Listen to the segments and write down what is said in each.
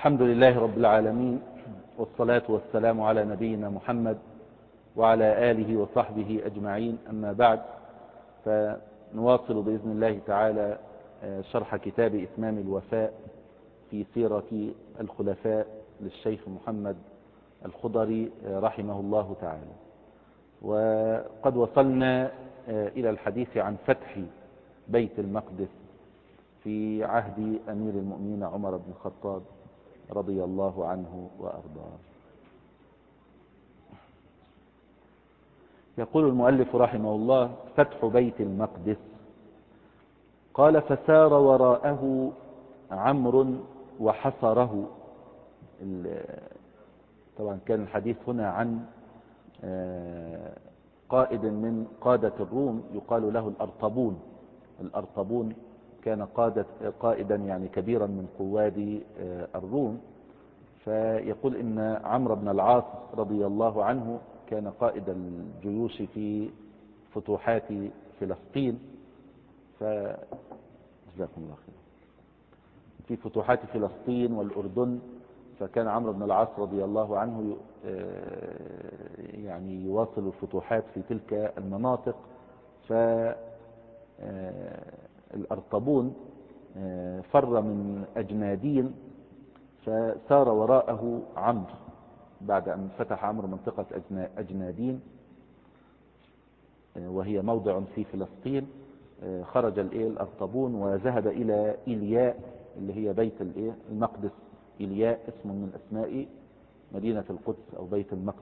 الحمد لله رب العالمين، والصلاة والسلام على نبينا محمد وعلى آله وصحبه أجمعين. أما بعد، فنواصل بإذن الله تعالى شرح كتاب إتمام الوفاء في سيرة الخلفاء للشيخ محمد الخضري رحمه الله تعالى. وقد وصلنا إلى الحديث عن فتح بيت المقدس في عهد أمير المؤمنين عمر بن الخطاب رضي الله عنه وأرضاه. يقول المؤلف رحمه الله: فتح بيت المقدس. قال: فسار وراءه عمرو وحصره. طبعا كان الحديث هنا عن قائد من قادة الروم يقال له الأرطبون. الأرطبون كان قائدا يعني كبيرا من قواد الروم. فيقول إن عمرو بن العاص رضي الله عنه كان قائد الجيوش في فتوحات فلسطين، جزاكم الله خير، في فتوحات فلسطين والأردن. فكان عمرو بن العاص رضي الله عنه يعني يواصل الفتوحات في تلك المناطق. فالأرطبون فر من أجنادين، فسار وراءه عمرو بعد أن فتح عمرو منطقة أجنادين، وهي موضع في فلسطين. خرج الأرطبون وذهب إلى إلياء اللي هي بيت المقدس. إلياء اسم من أسماء مدينة القدس أو بيت المقدس.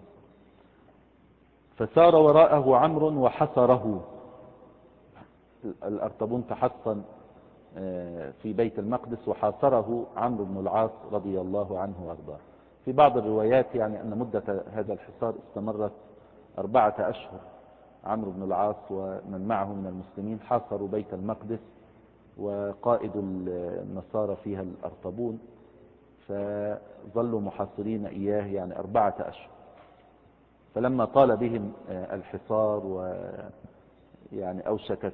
فسار وراءه عمرو وحصره. الأرطبون تحصن في بيت المقدس وحاصره عمرو بن العاص رضي الله عنه وارضاه. في بعض الروايات يعني أن مدة هذا الحصار استمرت 4 أشهر. عمرو بن العاص ومن معه من المسلمين حاصروا بيت المقدس، وقائد النصارى فيها الأرطبون، فظلوا محاصرين إياه يعني 4 أشهر. فلما طال بهم الحصار ويعني أوشكت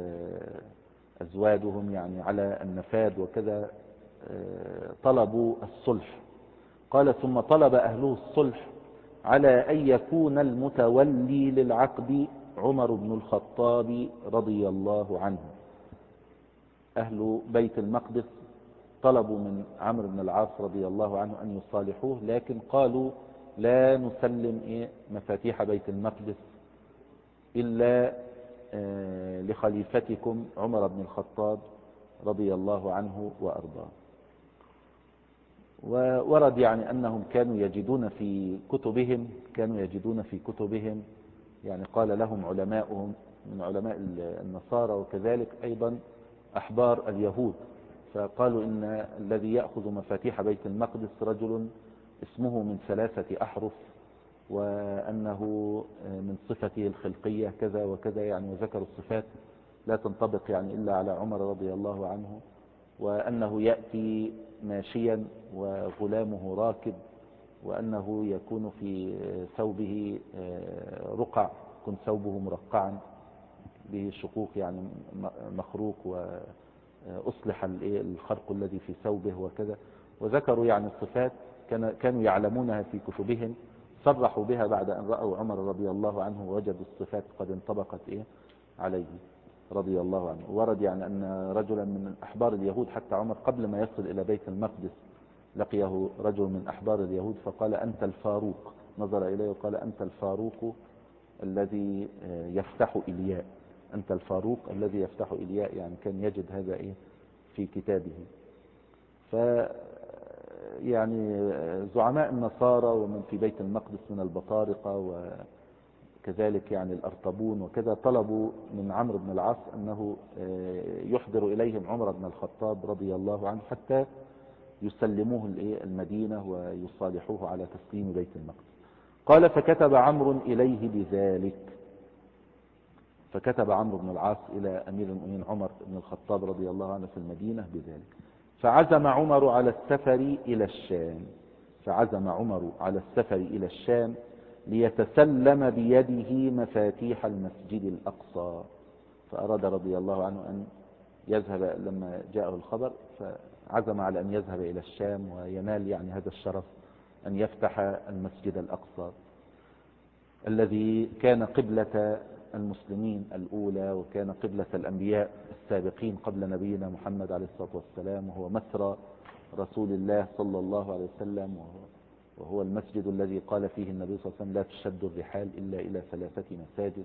أزوادهم يعني على النفاد وكذا، طلبوا الصلح. قال: ثم طلب أهله الصلح على أن يكون المتولي للعقد عمر بن الخطاب رضي الله عنه. أهل بيت المقدس طلبوا من عمرو بن العاص رضي الله عنه أن يصالحوه، لكن قالوا: لا نسلم مفاتيح بيت المقدس إلا لخليفتكم عمر بن الخطاب رضي الله عنه وأرضاه. وورد يعني أنهم كانوا يجدون في كتبهم يعني قال لهم علماؤهم من علماء النصارى وكذلك أيضا أحبار اليهود، فقالوا إن الذي يأخذ مفاتيح بيت المقدس رجل اسمه من 3 أحرف، وأنه من صفته الخلقية كذا وكذا يعني، وذكروا الصفات لا تنطبق يعني إلا على عمر رضي الله عنه، وأنه يأتي ماشيا وغلامه راكب، وأنه يكون في ثوبه رقع، يكون ثوبه مرقعا به شقوق يعني مخروق، وأصلح الخرق الذي في ثوبه وكذا. وذكروا يعني الصفات كانوا يعلمونها في كتبهم، صرحوا بها بعد أن رأوا عمر رضي الله عنه ووجدوا الصفات قد انطبقت عليه رضي الله عنه. ورد يعني أن رجلا من أحبار اليهود، حتى عمر قبل ما يصل إلى بيت المقدس لقيه رجل من أحبار اليهود فقال: أنت الفاروق. نظر إليه وقال: أنت الفاروق الذي يفتح إلياء. أنت الفاروق الذي يفتح إلياء، يعني كان يجد هذا في كتابه. يعني زعماء النصارى ومن في بيت المقدس من البطارقة وكذلك يعني الأرطبون وكذا طلبوا من عمرو بن العاص أنه يحضر إليهم عمر بن الخطاب رضي الله عنه حتى يسلموه المدينة ويصالحوه على تسليم بيت المقدس. قال: فكتب عمرو إليه بذلك. فكتب عمرو بن العاص إلى أمير المؤمنين عمر بن الخطاب رضي الله عنه في المدينة بذلك. فعزم عمر على السفر إلى الشام ليتسلم بيده مفاتيح المسجد الأقصى. فأراد رضي الله عنه أن يذهب لما جاءه الخبر، عزم على أن يذهب إلى الشام وينال يعني هذا الشرف، أن يفتح المسجد الأقصى الذي كان قبلة المسلمين الأولى، وكان قبلة الأنبياء السابقين قبل نبينا محمد عليه الصلاة والسلام، وهو مسرى رسول الله صلى الله عليه وسلم، وهو المسجد الذي قال فيه النبي صلى الله عليه وسلم لا تشد الرحال إلا إلى 3 مساجد.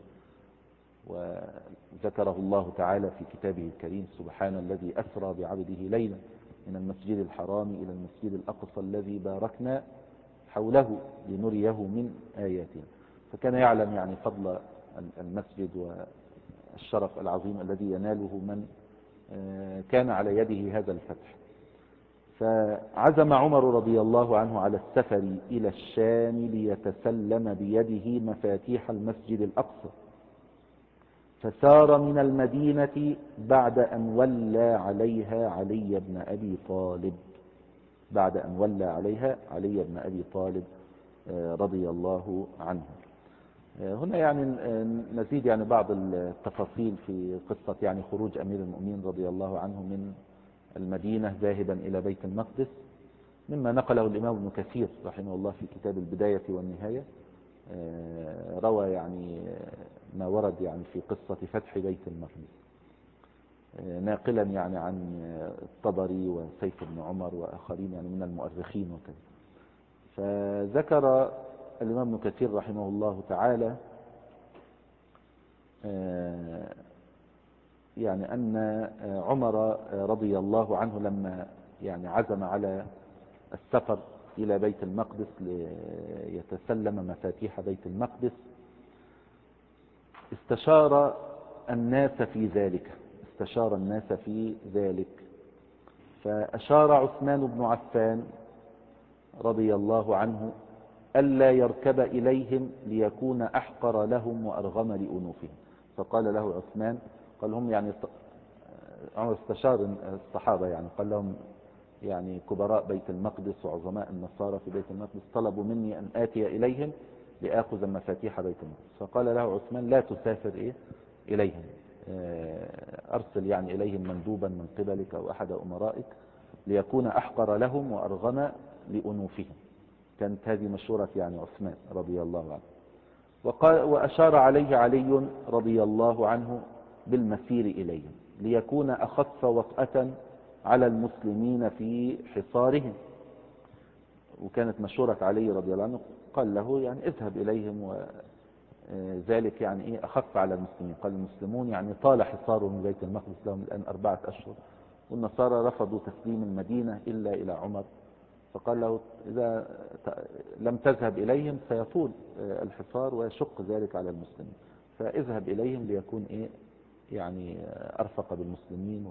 وذكره الله تعالى في كتابه الكريم: سبحان الذي أسرى بعبده ليلا من المسجد الحرام إلى المسجد الأقصى الذي باركنا حوله لنريه من آياتنا. فكان يعلم يعني فضل المسجد والشرف العظيم الذي يناله من كان على يده هذا الفتح. فعزم عمر رضي الله عنه على السفر إلى الشام ليتسلم بيده مفاتيح المسجد الأقصى، فسار من المدينة بعد أن ولى عليها علي بن أبي طالب، بعد أن ولى عليها علي بن أبي طالب رضي الله عنه. هنا يعني نزيد يعني بعض التفاصيل في قصة يعني خروج أمير المؤمنين رضي الله عنه من المدينة ذاهبا إلى بيت المقدس، مما نقله الإمام ابن كثير رحمه الله في كتاب البداية والنهاية. روى يعني ما ورد يعني في قصة فتح بيت المقدس، ناقلا يعني عن الطبري وسيف بن عمر وآخرين يعني من المؤرخين وكذا. فذكر الإمام ابن كثير رحمه الله تعالى يعني أن عمر رضي الله عنه لما يعني عزم على السفر إلى بيت المقدس ليتسلم مفاتيح بيت المقدس، استشار الناس في ذلك، فأشار عثمان بن عفان رضي الله عنه ألا يركب إليهم ليكون أحقر لهم وأرغم لأنوفهم. فقال له عثمان، قال هم يعني عمر استشار الصحابة يعني قال لهم يعني كبراء بيت المقدس وعظماء النصارى في بيت المقدس طلبوا مني أن آتي إليهم لآخذ مفاتيح بيت المقدس. فقال له عثمان لا تسافر إليهم، أرسل يعني إليهم مندوبا من قبلك أو أحد أمرائك ليكون أحقر لهم وأرغم لأنوفهم. كانت هذه مشورة يعني عثمان رضي الله عنه. وأشار عليه علي رضي الله عنه بالمسير إليهم ليكون أخف وطأة على المسلمين في حصارهم. وكانت مشورة علي رضي الله عنه قال له يعني اذهب إليهم، وذلك يعني أخف على المسلمين. قال المسلمون يعني طال حصارهم بيت المقدس لهم الآن 4 أشهر، والنصارى رفضوا تسليم المدينة إلا إلى عمر. فقال له إذا لم تذهب إليهم سيطول الحصار ويشق ذلك على المسلمين، فاذهب إليهم ليكون يعني أرفق بالمسلمين.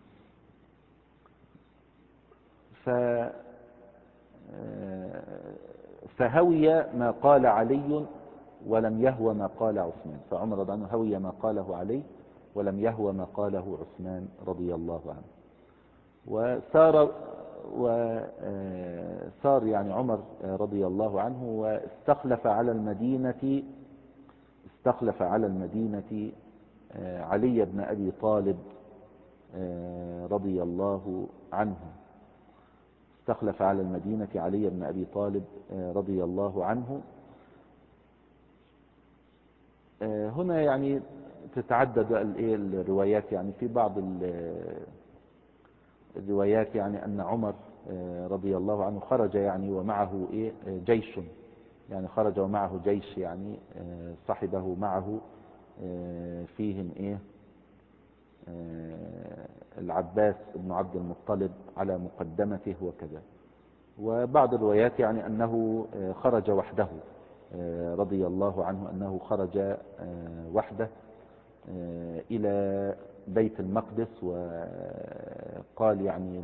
فهوي ما قال علي ولم يهوى ما قال عثمان. فعمر رضي الله عنه هوي ما قاله علي ولم يهوى ما قاله عثمان رضي الله عنه. وصار يعني عمر رضي الله عنه واستخلف على المدينة علي بن أبي طالب رضي الله عنه. استخلف على المدينة علي بن أبي طالب رضي الله عنه. هنا يعني تتعدد الروايات، يعني في بعض الروايات يعني أن عمر رضي الله عنه خرج يعني ومعه جيش، يعني خرج ومعه جيش يعني صحبه معه فيهم العباس بن عبد المطلب على مقدمته وكذا. وبعض الروايات يعني أنه خرج وحده رضي الله عنه، أنه خرج وحده إلى بيت المقدس، وقال يعني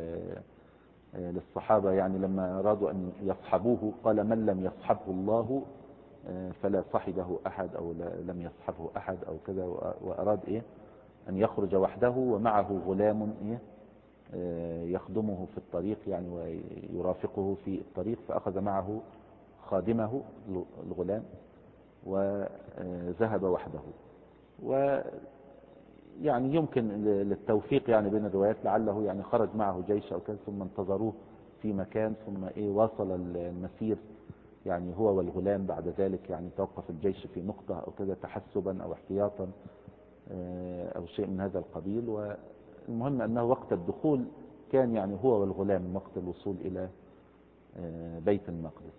للصحابة يعني لما أرادوا أن يصحبوه قال من لم يصحبه الله فلا صحبه أحد أو لم يصحبه أحد أو كذا. وأراد أن يخرج وحده ومعه غلام يخدمه في الطريق يعني ويرافقه في الطريق. فأخذ معه خادمه الغلام وذهب وحده. يعني يمكن للتوفيق يعني بين الروايات، لعله يعني خرج معه جيش أو كذا ثم انتظروه في مكان، ثم واصل المسير يعني هو والغلام، بعد ذلك يعني توقف الجيش في نقطة أو كذا تحسبا أو احتياطا أو شيء من هذا القبيل. والمهم أنه وقت الدخول كان يعني هو والغلام وقت الوصول إلى بيت المقدس.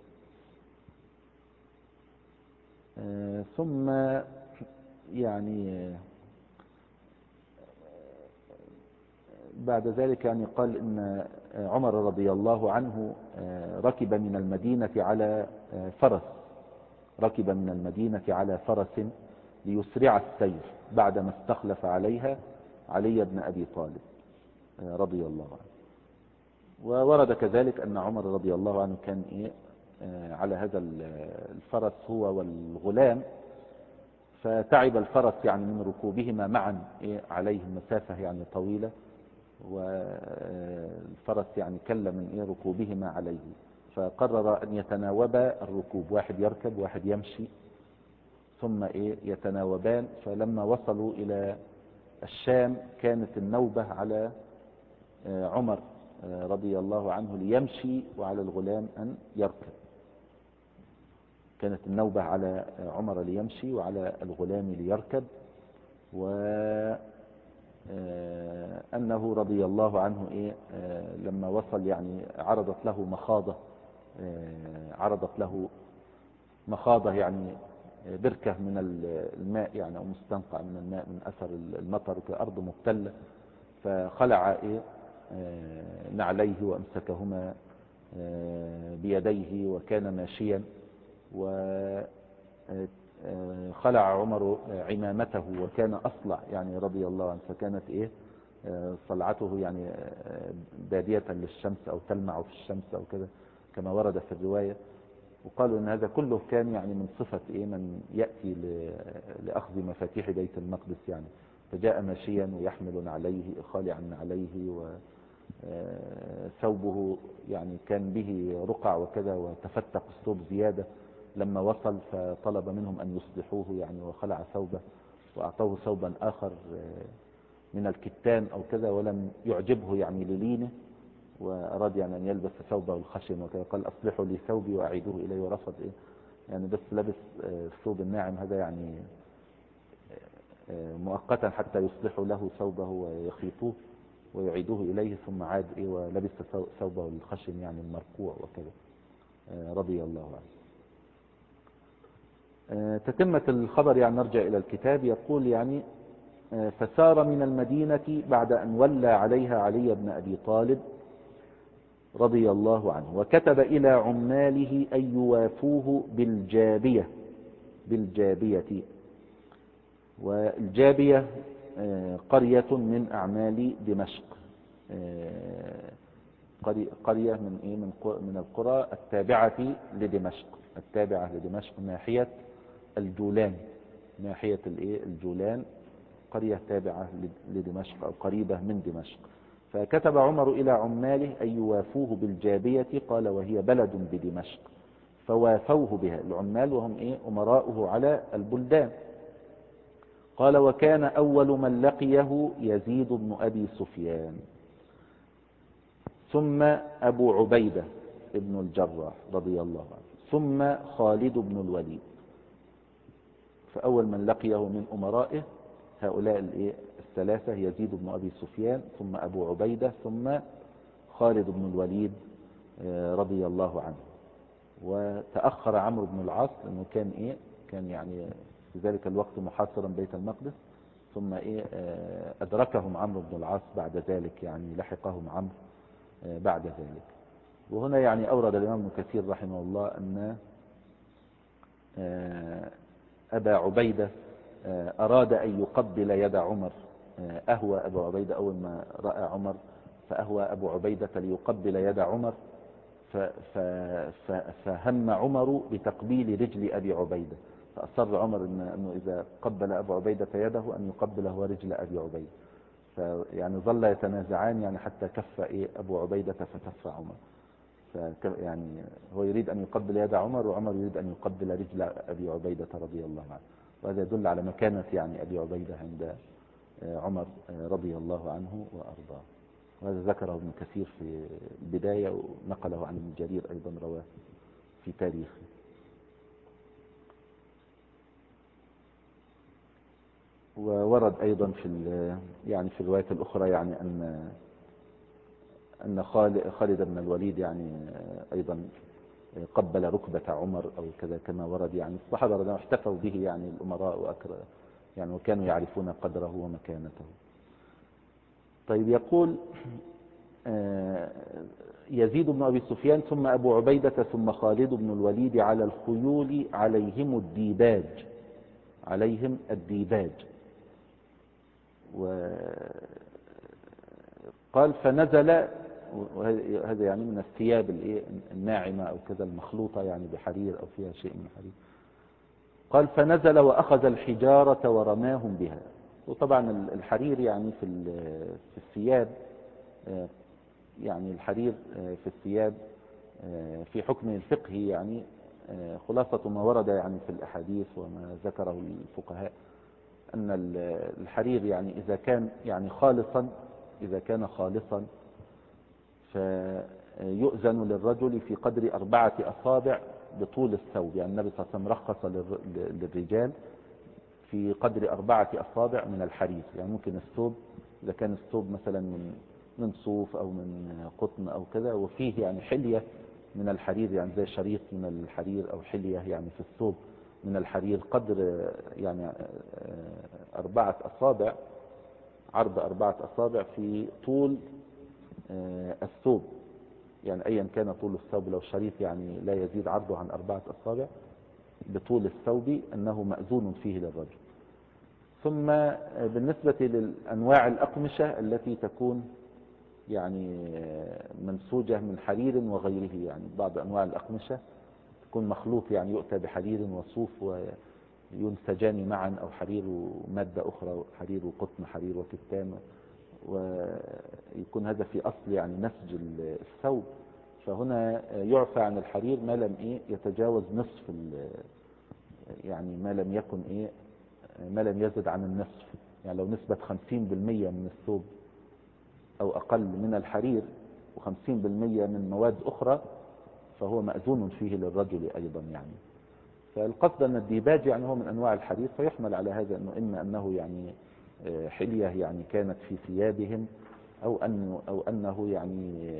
ثم يعني بعد ذلك يعني قال إن عمر رضي الله عنه ركب من المدينة على فرس، ركب من المدينة على فرس ليسرع السير بعدما استخلف عليها علي بن أبي طالب رضي الله عنه. وورد كذلك أن عمر رضي الله عنه كان على هذا الفرس هو والغلام، فتعب الفرس يعني من ركوبهما معا عليه مسافة يعني طويلة، والفرس يعني كل من ركوبهما عليه، فقرر أن يتناوبا الركوب، واحد يركب واحد يمشي، ثم يتناوبان. فلما وصلوا إلى الشام كانت النوبة على عمر رضي الله عنه ليمشي وعلى الغلام أن يركب. كانت النوبة على عمر ليمشي وعلى الغلام ليركب. وأنه رضي الله عنه لما وصل يعني عرضت له مخاضة يعني بركة من الماء يعني أو مستنقع من الماء من أثر المطر كأرض مبتلة، فخلع نعليه وأمسكهما بيديه وكان ماشيا، وخلع عمر عمامته وكان أصلع يعني رضي الله عنه، فكانت صلعته يعني بادية للشمس أو تلمع في الشمس أو كذا كما ورد في الرواية. وقالوا ان هذا كله كان يعني من صفة من يأتي لأخذ مفاتيح بيت المقدس يعني، فجاء ماشيا ويحمل عليه خالعا عليه، وثوبه يعني كان به رقع وكذا وتفتق الثوب زيادة لما وصل، فطلب منهم أن يصلحوه يعني وخلع ثوبه وأعطوه ثوبا آخر من الكتان أو كذا، ولم يعجبه يعني للينه، وأراد يعني أن يلبس ثوبه الخشن وكذا، قال أصلحوا لي ثوبي وأعيدوه إليه، ورفض يعني بس لبس الثوب الناعم هذا يعني مؤقتا حتى يصلحوا له ثوبه ويخيطوه ويعيدوه إليه، ثم عاد ولبس ثوبه الخشن يعني المرقوع وكذا رضي الله عنه. تتمة الخبر يعني نرجع إلى الكتاب، يقول يعني فسار من المدينة بعد أن ولى عليها علي بن أبي طالب رضي الله عنه، وكتب إلى عماله أن يوافوه بالجابية. والجابية قرية من أعمال دمشق، قرية من القرى التابعة لدمشق ناحية الجولان، الجولان قرية تابعة لدمشق أو قريبة من دمشق. فكتب عمر إلى عماله أن يوافوه بالجابية، قال وهي بلد بدمشق، فوافوه بها العمال وهم أمراؤه على البلدان. قال وكان أول من لقيه يزيد بن أبي سفيان، ثم أبو عبيدة ابن الجراح رضي الله عنه، ثم خالد بن الوليد. فأول من لقيه من أمرائه هؤلاء الثلاثة، يزيد بن أبي سفيان ثم أبو عبيدة ثم خالد بن الوليد رضي الله عنه. وتأخر عمرو بن العاص لأنه كان يعني في ذلك الوقت محاصرا بيت المقدس، ثم أدركهم عمرو بن العاص بعد ذلك، يعني لحقهم عمرو بعد ذلك. وهنا يعني أورد الإمام ابن كثير رحمه الله أن أبا عبيدة أراد أن يقبل يد عمر، أهوى أبو عبيدة أول ما رأى عمر، فأهوى أبو عبيدة ليقبل يد عمر، فهم عمر بتقبيل رجل أبي عبيدة، فأصر عمر أنه إذا قبل أبو عبيدة يده أن يقبل هو رجل أبي عبيدة. فيعني ظل يتنازعان يعني حتى كف أبو عبيدة فكف عمر، يعني هو يريد أن يقبل يد عمر وعمر يريد أن يقبل رجل أبي عبيدة رضي الله عنه. وهذا يدل على مكانة يعني أبي عبيدة عند عمر رضي الله عنه وأرضاه. وهذا ذكره ابن كثير في البداية، ونقله عن ابن جرير أيضا رواه في تاريخه. وورد أيضا في الروايات الأخرى يعني أن خالد بن الوليد يعني أيضا قبل ركبة عمر أو كذا، كما ورد يعني الصحابة رضي الله عنهم احتفوا به يعني الأمراء يعني وكانوا يعرفون قدره ومكانته. طيب، يقول يزيد بن أبي سفيان ثم أبو عبيدة ثم خالد بن الوليد على الخيول عليهم الديباج. وقال فنزل، وهذا يعني من الثياب الناعمة أو كذا المخلوطة يعني بحرير أو فيها شيء من الحرير. قال فنزل وأخذ الحجارة ورماهم بها. وطبعا الحرير يعني في الثياب، يعني الحرير في الثياب في حكم الفقه يعني خلاصة ما ورد يعني في الأحاديث وما ذكره الفقهاء أن الحرير يعني إذا كان خالصا فيؤذن للرجل في قدر 4 أصابع بطول الثوب. يعني النبي صلى الله عليه وسلم رخص للرجال في قدر 4 أصابع من الحرير. يعني ممكن الثوب إذا كان الثوب مثلا من صوف أو من قطن أو كذا، وفيه يعني حلية من الحرير، يعني زي شريط من الحرير أو حلية يعني في الثوب من الحرير قدر يعني 4 أصابع، عرض 4 أصابع في طول الثوب. يعني أيا كان طول الثوب، لو شريط يعني لا يزيد عرضه عن 4 أصابع بطول الثوب أنه مأذون فيه للرجل. ثم بالنسبة للأنواع الأقمشة التي تكون يعني منسوجة من حرير وغيره، يعني بعض أنواع الأقمشة تكون مخلوط، يعني يؤتى بحرير وصوف وينسجان معا، أو حرير ومادة أخرى، حرير وقطن، حرير وكتان، ويكون هذا في أصل يعني نسج الثوب. فهنا يعفى عن الحرير ما لم يتجاوز نصف، يعني ما لم يزد عن النصف. يعني لو نسبة 50% من الثوب أو أقل من الحرير و50% من مواد أخرى فهو مأذون فيه للرجل أيضا. يعني فالقصد أن الديباج يعني هو من أنواع الحرير، فيحمل على هذا أنه إما أنه يعني حلية يعني كانت في ثيابهم، أو أنه يعني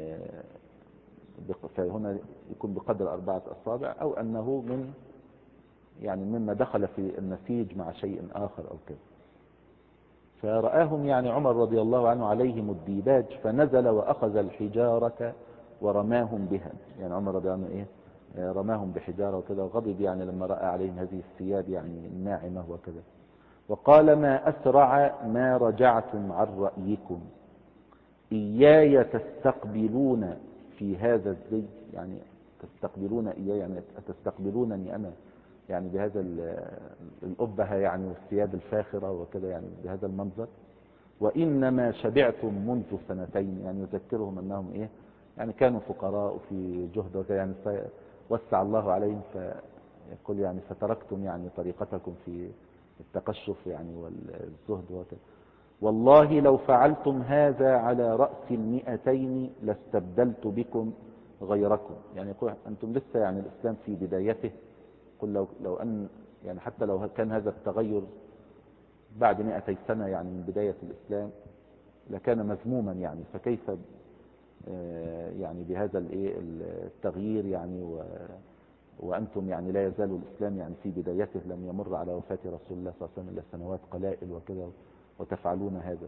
فهنا يكون بقدر 4 أصابع، أو أنه يعني مما دخل في النسيج مع شيء آخر أو كذا. فرآهم يعني عمر رضي الله عنه عليهم الديباج فنزل وأخذ الحجارة ورماهم بها. يعني عمر رضي الله عنه رماهم بحجارة وكذا، وغضب يعني لما رأى عليهم هذه الثياب يعني الناعمة وكذا. وقال ما أسرع ما رجعتم عن رأيكم، إياي تستقبلون في هذا الزي. يعني تستقبلون إياي يعني تستقبلونني أنا، يعني بهذا الأبهة يعني والثياب الفاخرة وكذا، يعني بهذا المنظر. وإنما شبعتم منذ 2 يعني يذكرهم أنهم يعني كانوا فقراء وفي جهد وكذا، يعني وسع الله عليهم، فيقول يعني فتركتم يعني طريقتكم في التقشف يعني والزهد وكذا. والله لو فعلتم هذا على رأس 200 لاستبدلت بكم غيركم. يعني يقول أنتم لسه يعني الإسلام في بدايته. قل لو أن يعني حتى لو كان هذا التغير بعد 200 سنة يعني من بداية الإسلام لكان مذموما، يعني فكيف يعني بهذا التغيير يعني وأنتم يعني لا يزال الإسلام يعني في بدايته، لم يمر على وفاة رسول الله صلى الله عليه وسلم إلا سنوات قلائل وكذا، وتفعلون هذا.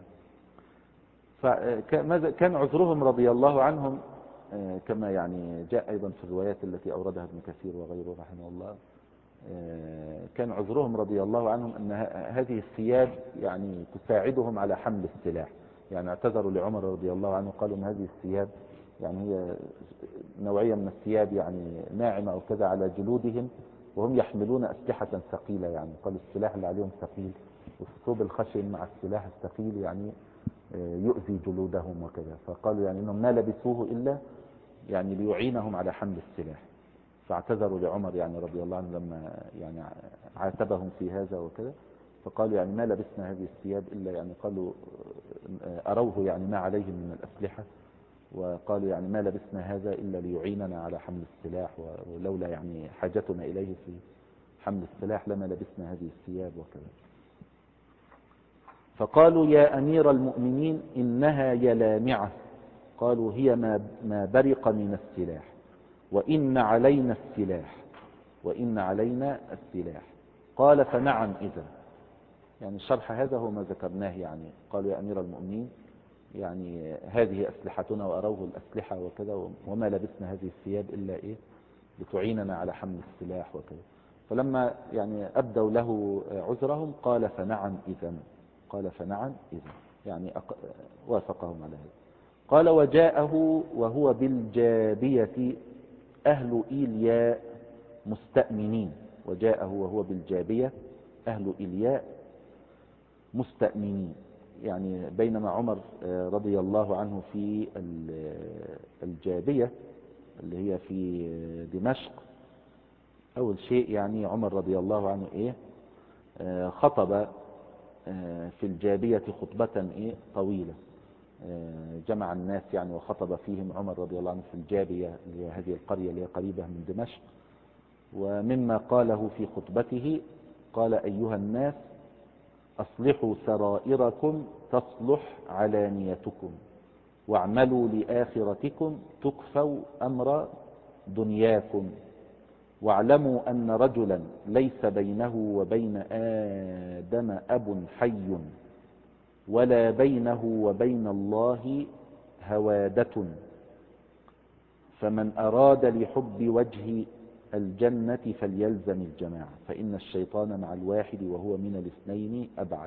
فكان عذرهم رضي الله عنهم كما يعني جاء أيضا في الروايات التي أوردها ابن كثير وغيره رحمه الله، كان عذرهم رضي الله عنهم أن هذه الثياب يعني تساعدهم على حمل السلاح. يعني اعتذروا لعمر رضي الله عنه، قالوا أن هذه الثياب يعني هي نوعية من الثياب يعني ناعمة أو كذا على جلودهم، وهم يحملون أسلحة ثقيلة. يعني قالوا السلاح اللي عليهم ثقيل، والثوب الخشن مع السلاح الثقيل يعني يؤذي جلودهم وكذا. فقالوا يعني إنهم ما لبسوه إلا يعني ليعينهم على حمل السلاح. فاعتذروا لعمر يعني رضي الله عنه لما يعني عاتبهم في هذا وكذا. فقالوا يعني ما لبسنا هذه الثياب إلا يعني قالوا أروه يعني ما عليهم من الأسلحة، وقالوا يعني ما لبسنا هذا إلا ليعيننا على حمل السلاح، ولولا يعني حاجتنا إليه في حمل السلاح لما لبسنا هذه الثياب وكذا. فقالوا يا أمير المؤمنين إنها يلامعة. قالوا هي ما برق من السلاح، وإن علينا السلاح، وإن علينا السلاح. قال فنعم إذا. يعني الشرح هذا هو ما ذكرناه. يعني قالوا يا أمير المؤمنين يعني هذه أسلحتنا، وأروه الأسلحة وكذا، وما لبسنا هذه الثياب إلا إيه لتعيننا على حمل السلاح وكذا. فلما يعني أبدوا له عذرهم قال فنعم إذا، قال فنعم إذا، يعني وافقهم على هذا. قال وجاءه وهو بالجابية أهل إيلياء مستأمنين. وجاءه وهو بالجابية أهل إيلياء مستأمنين. يعني بينما عمر رضي الله عنه في الجابية اللي هي في دمشق، أول شيء يعني عمر رضي الله عنه إيه خطب في الجابية خطبة إيه طويلة، جمع الناس يعني وخطب فيهم عمر رضي الله عنه في الجابية اللي هي هذه القرية اللي هي قريبة من دمشق. ومما قاله في خطبته قال أيها الناس أصلحوا سرائركم تصلح علانيتكم، واعملوا لآخرتكم تكفوا أمر دنياكم، واعلموا أن رجلا ليس بينه وبين آدم أب حي، ولا بينه وبين الله هوادة، فمن أراد لحب وجه الجنة فليلزم الجماعة، فإن الشيطان مع الواحد وهو من الاثنين أبعد.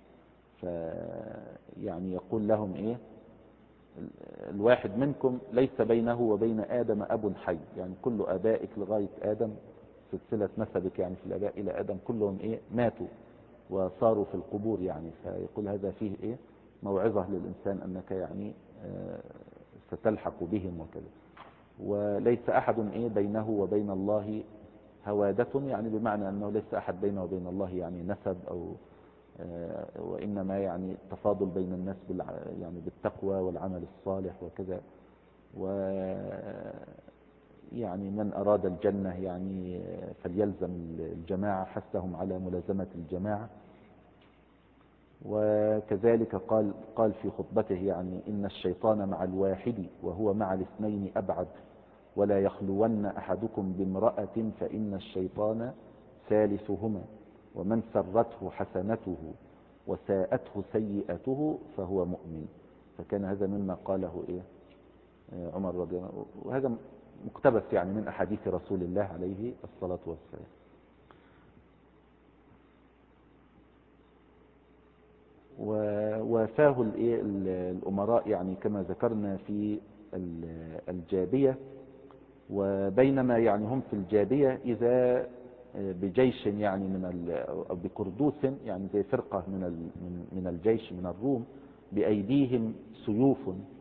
يعني يقول لهم إيه الواحد منكم ليس بينه وبين آدم أب حي، يعني كل آبائك لغاية آدم سلسلة نسبك يعني في الآباء إلى آدم كلهم إيه ماتوا وصاروا في القبور. يعني فيقول هذا فيه إيه موعظة للإنسان أنك يعني ستلحق بهم وكذا. وليس أحد إيه بينه وبين الله هوادة، يعني بمعنى أنه ليس أحد بينه وبين الله يعني نسب أو وإنما يعني تفاضل بين الناس يعني بالتقوى والعمل الصالح وكذا. ويعني من أراد الجنة يعني فليلزم الجماعة، حثهم على ملازمة الجماعة. وكذلك قال في خطبته يعني إن الشيطان مع الواحد وهو مع الاثنين أبعد، ولا يخلون أحدكم بامرأة فإن الشيطان ثالثهما، ومن سرته حسنته وساءته سيئته فهو مؤمن. فكان هذا مما قاله إيه عمر رضي الله عنه، وهذا مقتبس يعني من أحاديث رسول الله عليه الصلاة والسلام. ووافاه الأمراء يعني كما ذكرنا في الجابية. وبينما يعني هم في الجابية إذا بجيش يعني أو بكردوس يعني زي فرقة من الجيش من الروم بأيديهم سيوف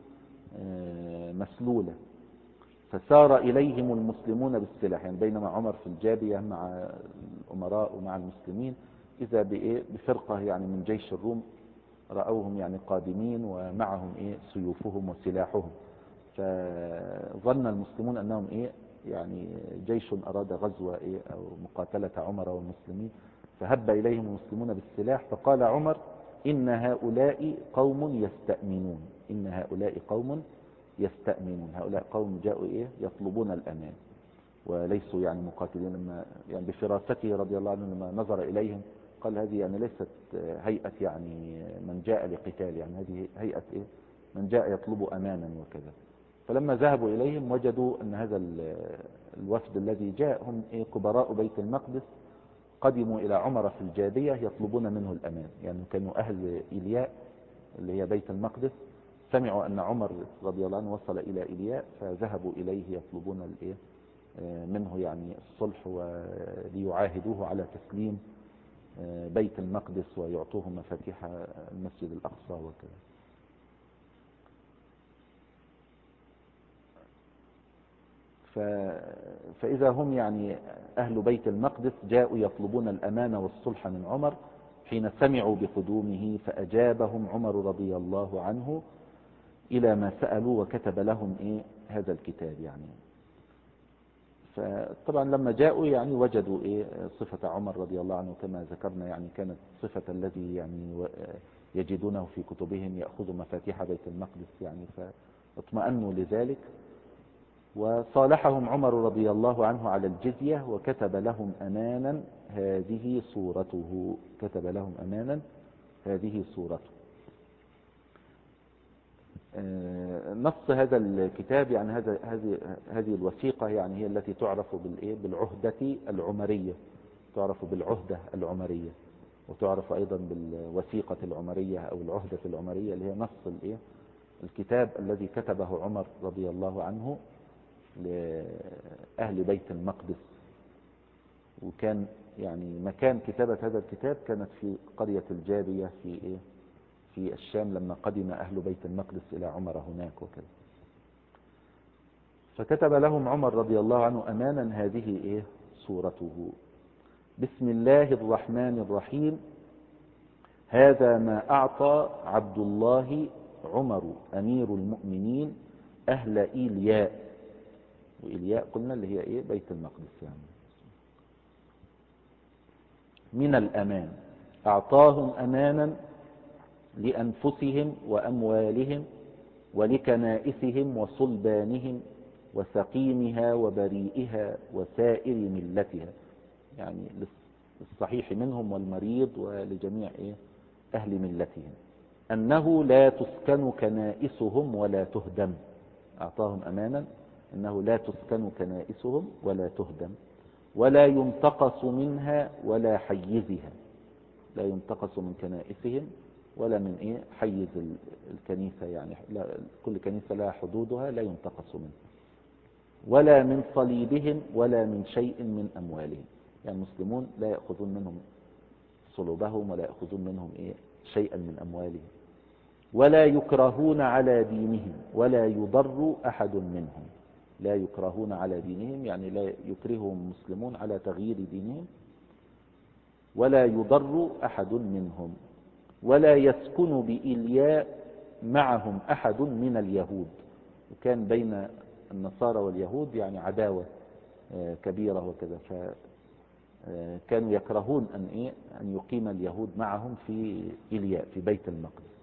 مسلولة، فسار إليهم المسلمون بالسلاح. يعني بينما عمر في الجابية مع الأمراء ومع المسلمين إذا بفرقة يعني من جيش الروم رأوهم يعني قادمين ومعهم سيوفهم وسلاحهم، فظن المسلمون أنهم يعني جيش أراد غزوة أو مقاتلة عمر والمسلمين، فهب إليهم المسلمون بالسلاح. فقال عمر إن هؤلاء قوم يستأمنون، إن هؤلاء قوم يستأمنون، هؤلاء قوم جاءوا يطلبون الأمان وليسوا يعني مقاتلين. لما يعني بفراسته رضي الله عنه لما نظر إليهم قال هذه يعني ليست هيئة يعني من جاء لقتال، يعني هذه هيئة من جاء يطلب أمانا وكذا. فلما ذهبوا إليهم وجدوا أن هذا الوفد الذي جاء هم كبراء بيت المقدس قدموا إلى عمر في الجابية يطلبون منه الأمان. يعني كانوا أهل إيلياء اللي هي بيت المقدس، سمعوا أن عمر رضي الله عنه وصل إلى إيلياء فذهبوا إليه يطلبون منه يعني الصلح وليعاهدوه على تسليم بيت المقدس ويعطوه مفاتيح المسجد الأقصى وكذا. فإذا هم يعني أهل بيت المقدس جاءوا يطلبون الأمان والصلح من عمر، حين سمعوا بقدومه فأجابهم عمر رضي الله عنه إلى ما سألوا وكتب لهم هذا الكتاب يعني. فطبعا لما جاءوا يعني وجدوا صفة عمر رضي الله عنه كما ذكرنا، يعني كانت صفة الذي يعني يجدونه في كتبهم يأخذ مفاتيح بيت المقدس يعني، فاطمأنوا لذلك. وصالحهم عمر رضي الله عنه على الجزية وكتب لهم أمانا هذه صورته، كتب لهم أمانا هذه صورته. نص هذا الكتاب يعني هذه الوثيقة يعني هي التي تعرف بالعهدة العمرية، تعرف بالعهدة العمرية، وتعرف أيضا بالوثيقة العمرية أو العهدة العمرية، اللي هي نص الكتاب الذي كتبه عمر رضي الله عنه لأهل بيت المقدس. وكان يعني مكان كتابة هذا الكتاب كانت في قرية الجابية في الشام لما قدم أهل بيت المقدس إلى عمر هناك وكذا. فكتب لهم عمر رضي الله عنه أمانا هذه صورته. بسم الله الرحمن الرحيم. هذا ما أعطى عبد الله عمر أمير المؤمنين أهل إيلياء، وإيلياء قلنا اللي هي بيت المقدس يعني، من الأمان. أعطاهم أمانا لأنفسهم وأموالهم ولكنائسهم وصلبانهم وسقيمها وبريئها وسائر ملتها، يعني للصحيح منهم والمريض ولجميع أهل ملتهم، أنه لا تسكن كنائسهم ولا تهدم. أعطاهم أمانا أنه لا تسكن كنائسهم ولا تهدم، ولا ينتقص منها ولا حيزها، لا ينتقص من كنائسهم ولا من حيز الكنيسة، يعني كل كنيسة لها حدودها لا ينتقص منها، ولا من صليبهم ولا من شيء من أموالهم. يعني المسلمون لا يأخذون منهم صلوبهم ولا يأخذون منهم شيئا من أموالهم، ولا يكرهون على دينهم ولا يضر أحد منهم. لا يكرهون على دينهم يعني لا يكرههم المسلمون على تغيير دينهم، ولا يضر أحد منهم، ولا يسكن بإلياء معهم أحد من اليهود. وكان بين النصارى واليهود يعني عداوة كبيرة وكذا، فكانوا يكرهون أن يقيم اليهود معهم في إلياء في بيت المقدس.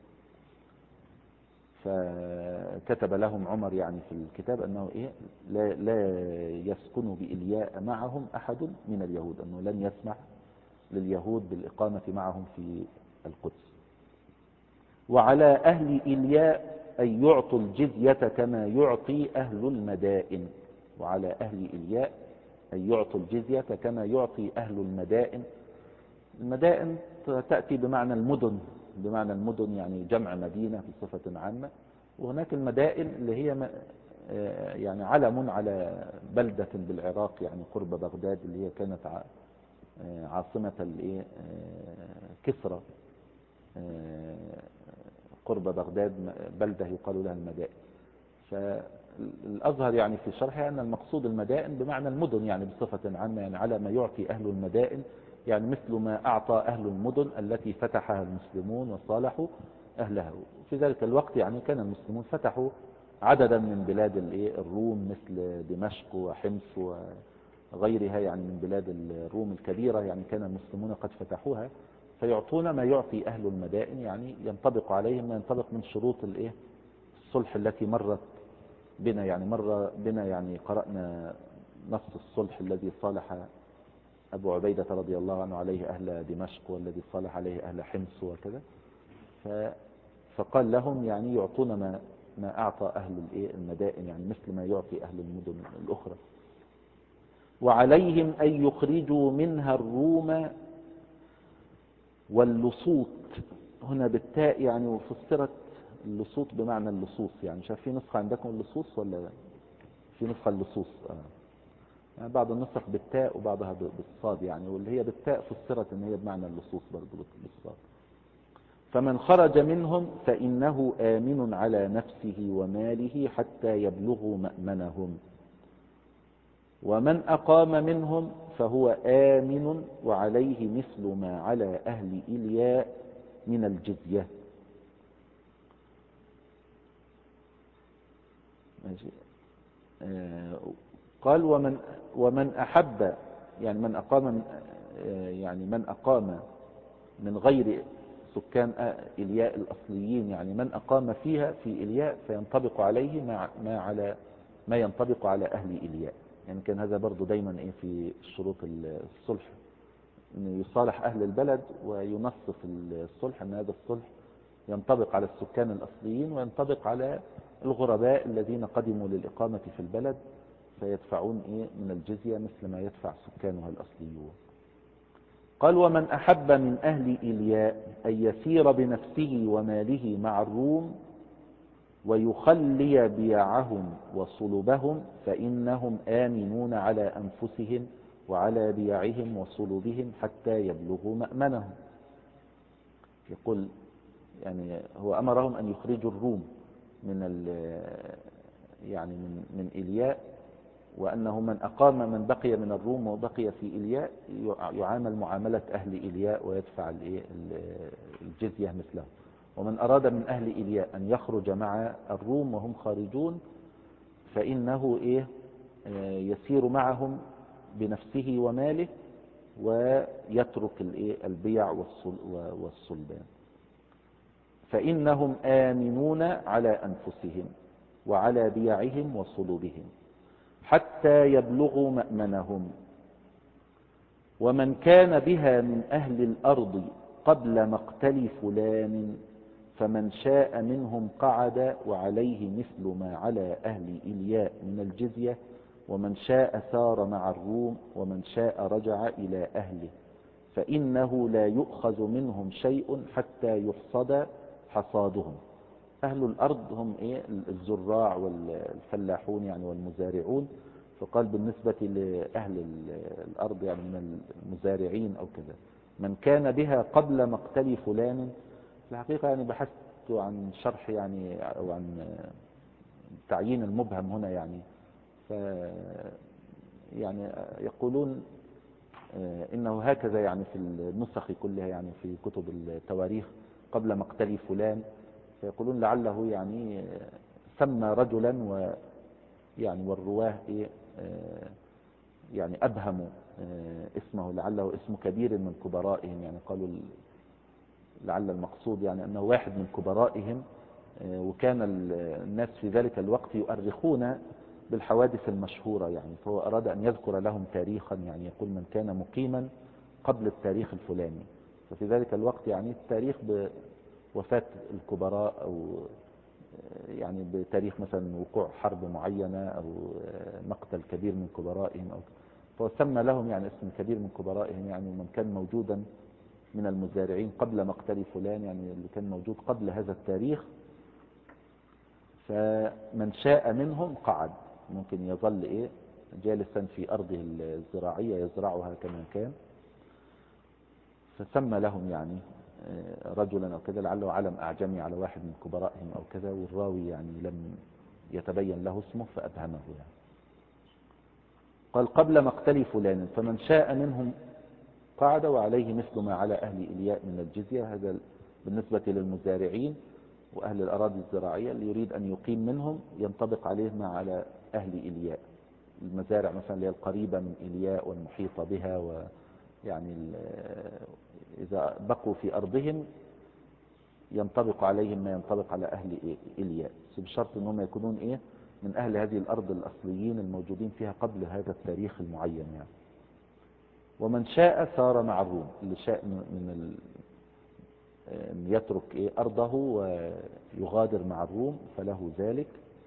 فكتب لهم عمر يعني في الكتاب أنه لا يسكن بإلياء معهم أحد من اليهود، أنه لن يسمح لليهود بالإقامة معهم في القدس. وعلى أهل إلياء أن يعطوا الجزية كما يعطي أهل المدائن. وعلى أهل إلياء أن يعطوا الجزية كما يعطي أهل المدائن. المدائن تأتي بمعنى المدن، بمعنى المدن يعني جمع مدينة بصفة عامة. وهناك المدائن اللي هي يعني علم على بلدة بالعراق يعني قرب بغداد، اللي هي كانت عاصمة كسرى، قرب بغداد بلدة يقال لها المدائن. فالأظهر يعني في شرحها أن المقصود المدائن بمعنى المدن يعني بصفة عامة، يعني على ما يعطي أهل المدائن، يعني مثل ما أعطى أهل المدن التي فتحها المسلمون وصالحوا أهلها. في ذلك الوقت يعني كان المسلمون فتحوا عددا من بلاد الروم مثل دمشق وحمص وغيرها يعني من بلاد الروم الكبيرة، يعني كان المسلمون قد فتحوها، فيعطون ما يعطي أهل المدائن، يعني ينطبق عليهم ما ينطبق من شروط الصلح التي مرت بنا. يعني مر بنا يعني قرأنا نص الصلح الذي صالح أبو عبيدة رضي الله عنه عليه أهل دمشق، والذي صالح عليه أهل حمص وكذا. فقال لهم يعني يعطون ما أعطى أهل المدائن، يعني مثل ما يعطي أهل المدن الأخرى. وعليهم أن يخرجوا منها الروم واللصوط. هنا بالتاء يعني، وفسرت اللصوط بمعنى اللصوص. يعني شايف في نسخة عندكم اللصوص ولا في نسخة اللصوص؟ يعني بعض النسخ بالتاء وبعضها بالصاد يعني، واللي هي بالتاء فسرت ان هي بمعنى اللصوص برضه بالصاد. فمن خرج منهم فإنه آمن على نفسه وماله حتى يبلغوا مأمنهم. ومن أقام منهم فهو آمن وعليه مثل ما على أهل إلياء من الجزية. قال ومن أحب، يعني من أقام من غير سكان إلياء الأصليين، يعني من أقام فيها في إلياء فينطبق عليه ما ينطبق على أهل إلياء. يعني كان هذا برضو دايما في شروط الصلح، أن يصالح أهل البلد وينص في الصلح أن هذا الصلح ينطبق على السكان الأصليين وينطبق على الغرباء الذين قدموا للإقامة في البلد فيدفعون من الجزية مثل ما يدفع سكانها الأصليون. قال ومن أحب من أهل إلياء أن يسير بنفسه وماله مع الروم ويخلي بيعهم وصلبهم فإنهم آمنون على أنفسهم وعلى بيعهم وصلبهم حتى يبلغوا مأمنهم. يقول يعني هو أمرهم أن يخرجوا الروم من إلياء، وأنه من بقي من الروم وبقي في إلياء يعامل معاملة أهل إلياء ويدفع الجزية مثله. ومن أراد من أهل إلياء أن يخرج مع الروم وهم خارجون فإنه يسير معهم بنفسه وماله ويترك البيع والصلبان. فإنهم آمنون على أنفسهم وعلى بيعهم وصلبهم حتى يبلغوا مأمنهم. ومن كان بها من أهل الأرض قبل مقتل فلان فمن شاء منهم قعد وعليه مثل ما على أهل إلياء من الجزية، ومن شاء سار مع الروم ومن شاء رجع إلى أهله، فإنه لا يؤخذ منهم شيء حتى يحصد حصادهم. أهل الأرض هم الزراع والفلاحون يعني والمزارعون. فقال بالنسبة لأهل الأرض يعني من المزارعين أو كذا من كان بها قبل مقتل فلان. في الحقيقة يعني بحثت عن شرح يعني أو عن تعيين المبهم هنا يعني يعني يقولون إنه هكذا يعني في النسخ كلها يعني في كتب التواريخ قبل مقتل فلان، فيقولون لعله يعني سمى رجلا والرواه يعني أبهموا اسمه لعله اسم كبير من كبرائهم. يعني قالوا لعل المقصود يعني أنه واحد من كبرائهم، وكان الناس في ذلك الوقت يؤرخون بالحوادث المشهورة يعني، فهو أراد أن يذكر لهم تاريخا يعني يقول من كان مقيما قبل التاريخ الفلاني. ففي ذلك الوقت يعني التاريخ بوفاة الكبراء أو يعني بتاريخ مثلا وقوع حرب معينة أو مقتل كبير من كبرائهم فهو سمى لهم يعني اسم كبير من كبرائهم يعني من كان موجودا من المزارعين قبل مقتل فلان يعني اللي كان موجود قبل هذا التاريخ. فمن شاء منهم قعد، ممكن يظل جالسا في أرضه الزراعية يزرعها كما كان، فسمى لهم يعني رجلا أو كذا لعله علم أعجمي على واحد من كبرائهم أو كذا، والراوي يعني لم يتبين له اسمه فأبهمه يعني. قال قبل مقتل فلان فمن شاء منهم قعد وعليه مثل ما على أهل إلياء من الجزية. هذا بالنسبة للمزارعين وأهل الأراضي الزراعية اللي يريد أن يقيم منهم ينطبق عليه ما على أهل إلياء. المزارع مثلا اللي هي القريبة من إلياء والمحيطة بها، ويعني إذا بقوا في أرضهم ينطبق عليهم ما ينطبق على أهل إلياء، بشرط أنهم يكونون من أهل هذه الأرض الأصليين الموجودين فيها قبل هذا التاريخ المعين يعني. ومن شاء سار مع الروم، اللي شاء أن يترك أرضه ويغادر مع الروم فله ذلك.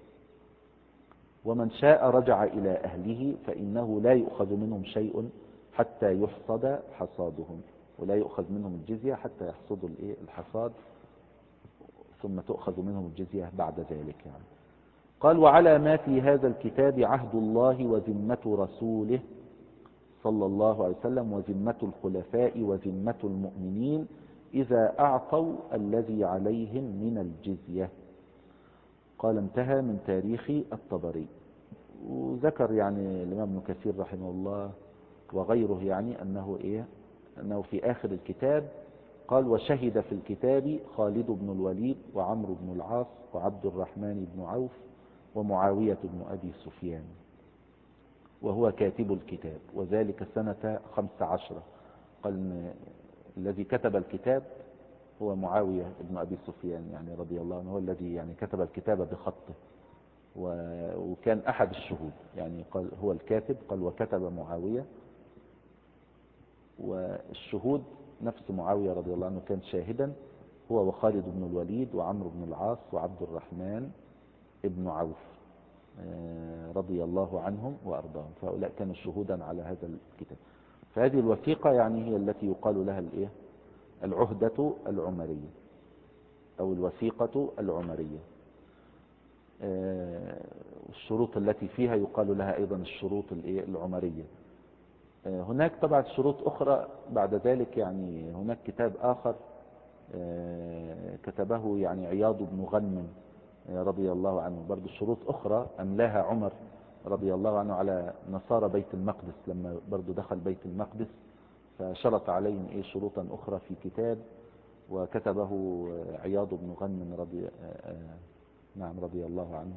ومن شاء رجع إلى أهله فإنه لا يؤخذ منهم شيء حتى يحصد حصادهم، ولا يؤخذ منهم الجزية حتى يحصدوا الحصاد ثم تؤخذ منهم الجزية بعد ذلك يعني. قال وعلى ما في هذا الكتاب عهد الله وذمة رسوله صلى الله عليه وسلم وذمة الخلفاء وذمة المؤمنين إذا أعطوا الذي عليهم من الجزية. قال انتهى من تاريخ الطبري. وذكر يعني الإمام ابن كثير رحمه الله وغيره يعني أنه في آخر الكتاب قال: وشهد في الكتاب خالد بن الوليد وعمرو بن العاص وعبد الرحمن بن عوف ومعاوية بن أبي سفيان، وهو كاتب الكتاب، وذلك سنة 15. قال إن الذي كتب الكتاب هو معاوية بن أبي سفيان يعني رضي الله عنه، هو الذي يعني كتب الكتاب بخطه، وكان أحد الشهود يعني. قال هو الكاتب، قال وكتب معاوية، والشهود نفس معاوية رضي الله عنه كان شاهدا، هو وخالد بن الوليد وعمرو بن العاص وعبد الرحمن ابن عوف رضي الله عنهم وأرضاهم، فهؤلاء كانوا شهودا على هذا الكتاب. فهذه الوثيقة يعني هي التي يقال لها العهدة العمرية أو الوثيقة العمرية. الشروط التي فيها يقال لها أيضا الشروط العمرية. هناك طبعا شروط أخرى بعد ذلك، يعني هناك كتاب آخر كتبه يعني عياض بن غنم رضي الله عنه، برضو شروط أخرى أملاها عمر رضي الله عنه على نصارى بيت المقدس لما برضو دخل بيت المقدس، فشرط عليهم شروطا أخرى في كتاب وكتبه عياض بن غنم رضي الله عنه.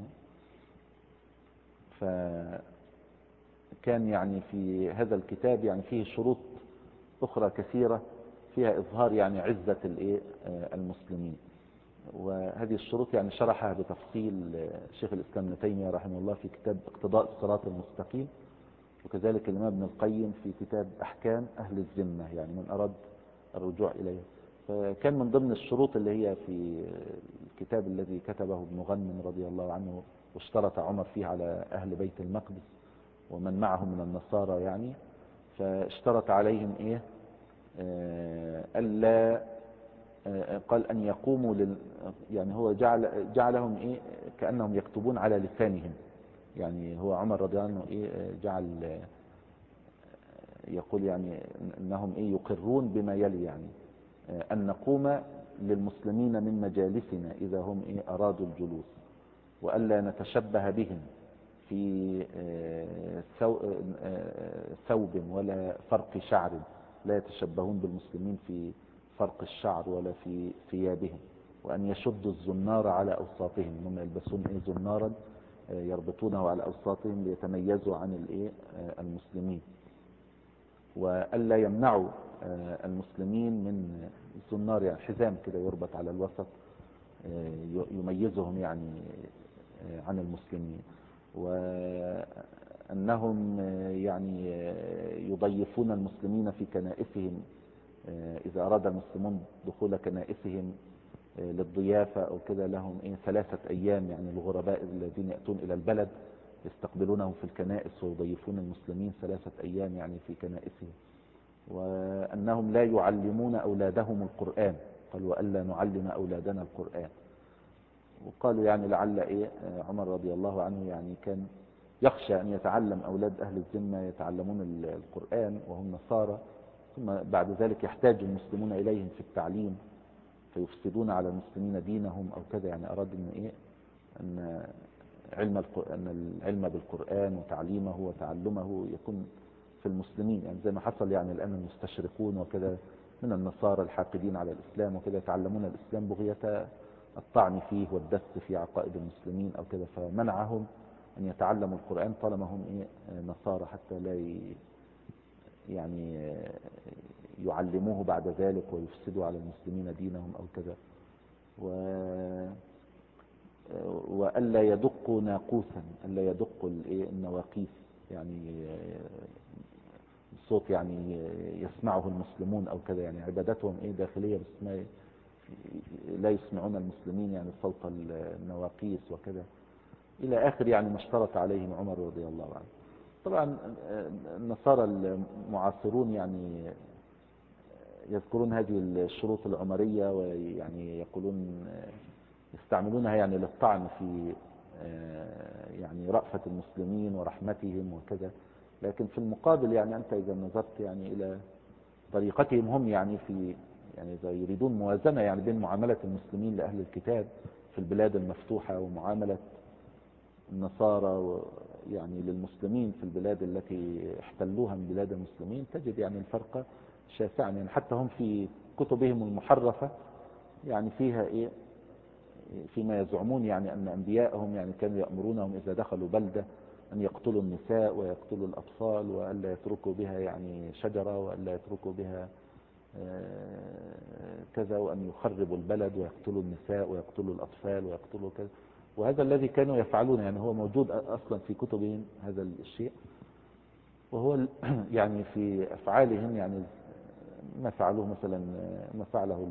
فكان يعني في هذا الكتاب يعني فيه شروط أخرى كثيرة فيها إظهار يعني عزة المسلمين، وهذه الشروط يعني شرحها بتفصيل شيخ الإسلام ابن تيمية رحمه الله في كتاب اقتضاء الصراط المستقيم، وكذلك الإمام ابن القيم في كتاب أحكام أهل الذمة يعني من أراد الرجوع إليه. فكان من ضمن الشروط اللي هي في الكتاب الذي كتبه ابن غنم رضي الله عنه واشترط عمر فيه على أهل بيت المقدس ومن معهم من النصارى يعني، فاشترط عليهم ألا قال أن يقوموا يعني هو جعلهم كأنهم يكتبون على لسانهم، يعني هو عمر رضي الله عنه جعل يقول يعني أنهم يقرون بما يلي يعني أن نقوم للمسلمين من مجالسنا إذا هم أرادوا الجلوس، وألا نتشبه بهم في ثوب ولا فرق شعر، لا يتشبهون بالمسلمين في فرق الشعر ولا في ثيابهم، وأن يشدوا الزنار على أوساطهم، هم يلبسون زنارا يربطونه على أوساطهم ليتميزوا عن المسلمين، وألا يمنعوا المسلمين من الزنار يعني حزام كده يربط على الوسط يميزهم يعني عن المسلمين، وأنهم يعني يضيفون المسلمين في كنائسهم إذا أراد المسلمون دخول كنائسهم للضيافة أو كده لهم 3 أيام، يعني الغرباء الذين يأتون إلى البلد يستقبلونهم في الكنائس ويضيفون المسلمين 3 أيام يعني في كنائسهم، وأنهم لا يعلمون أولادهم القرآن، قالوا وألا نعلم أولادنا القرآن. وقالوا يعني لعل عمر رضي الله عنه يعني كان يخشى أن يتعلم أولاد أهل الذمة يتعلمون القرآن وهم نصارى، ثم بعد ذلك يحتاج المسلمون إليهم في التعليم فيفسدون على المسلمين دينهم أو كذا، يعني أراد أن العلم بالقرآن وتعليمه وتعلمه يكون في المسلمين، يعني زي ما حصل يعني الآن المستشرقون وكذا من النصارى الحاقدين على الإسلام وكذا يتعلمون الإسلام بغية الطعن فيه والدس في عقائد المسلمين أو كذا، فمنعهم أن يتعلموا القرآن طالما هم نصارى حتى لا يعني يعلموه بعد ذلك ويفسدوا على المسلمين دينهم أو كذا، وألا يدقوا ناقوسا، ألا يدقوا النواقيس، يعني الصوت يعني يسمعه المسلمون أو كذا، يعني عبادتهم داخلية بس ما لا يسمعون المسلمين يعني صوت النواقيس وكذا إلى آخر يعني ما اشترط عليهم عمر رضي الله عنه. طبعا النصارى المعاصرون يعني يذكرون هذه الشروط العمرية ويعني يقولون يستعملونها يعني للطعن في يعني رأفة المسلمين ورحمتهم وكذا، لكن في المقابل يعني أنت إذا نظرت يعني إلى طريقتهم هم يعني إذا يريدون موازنة يعني بين معاملة المسلمين لأهل الكتاب في البلاد المفتوحة ومعاملة النصارى يعني للمسلمين في البلاد التي احتلوها من بلاد المسلمين تجد يعني الفرق شاسعا. يعني حتى هم في كتبهم المحرفة يعني فيها إيه، فيما يزعمون يعني أن أنبياءهم يعني كانوا يأمرونهم إذا دخلوا بلدة أن يقتلوا النساء ويقتلوا الأطفال وألا يتركوا بها يعني شجرة وألا يتركوا بها كذا، وأن يخربوا البلد ويقتلوا النساء ويقتلوا الأطفال ويقتلوا كذا. وهذا الذي كانوا يفعلون، يعني هو موجود أصلا في كتبهم هذا الشيء، وهو يعني في أفعالهم يعني ما فعلوه مثلا، ما فعله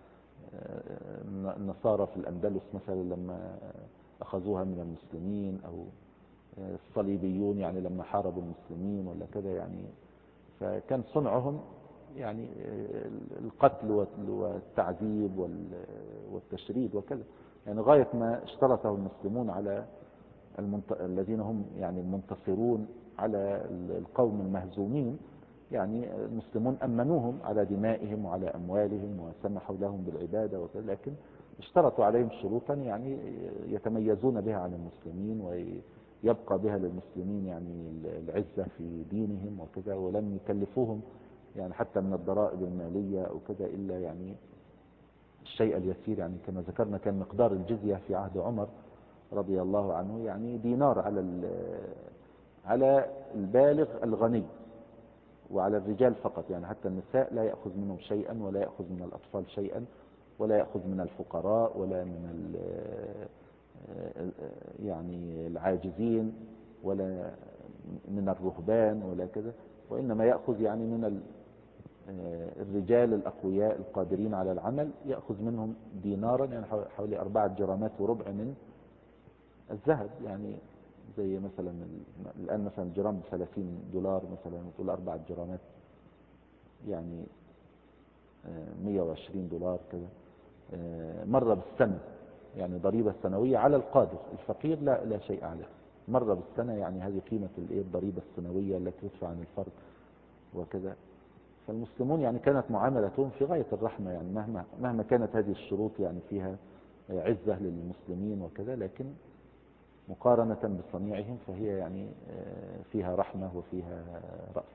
النصارى في الأندلس مثلا لما أخذوها من المسلمين، أو الصليبيون يعني لما حاربوا المسلمين ولا كذا. يعني فكان صنعهم يعني القتل والتعذيب والتشريد وكذا. يعني غاية ما اشترطه المسلمون على الذين هم يعني المنتصرون على القوم المهزومين، يعني المسلمون أمنوهم على دمائهم وعلى أموالهم وسمحوا لهم بالعبادة وكذا، لكن اشترطوا عليهم شروطا يعني يتميزون بها عن المسلمين ويبقى بها للمسلمين يعني العزة في دينهم وكذا، ولم يكلفوهم يعني حتى من الضرائب المالية أو كذا إلا يعني الشيء اليسير. يعني كما ذكرنا كان مقدار الجزية في عهد عمر رضي الله عنه يعني دينار على البالغ الغني، وعلى الرجال فقط. يعني حتى النساء لا يأخذ منهم شيئا، ولا يأخذ من الأطفال شيئا، ولا يأخذ من الفقراء ولا من يعني العاجزين ولا من الرهبان ولا كذا، وإنما يأخذ يعني من الرجال الأقوياء القادرين على العمل، يأخذ منهم دينارا يعني حوالي 4 جرامات وربع من الذهب. يعني زي مثلا الآن مثلا الجرام $30 مثلا، تقول 4 جرامات يعني $120 كذا مرة بالسنة. يعني ضريبة سنوية على القادر، الفقير لا شيء عليه، مرة بالسنة. يعني هذه قيمة الضريبة السنوية التي تدفع عن الفرد وكذا. فالمسلمون يعني كانت معاملتهم في غاية الرحمة، يعني مهما كانت هذه الشروط يعني فيها عزة للمسلمين وكذا، لكن مقارنة بصنيعهم فهي يعني فيها رحمة وفيها رأف.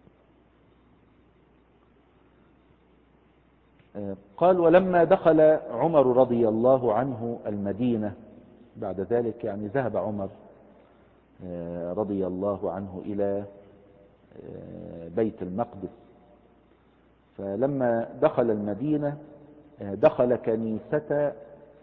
قال: ولما دخل عمر رضي الله عنه المدينة، بعد ذلك يعني ذهب عمر رضي الله عنه إلى بيت المقدس. فلما دخل المدينة دخل كنيسة،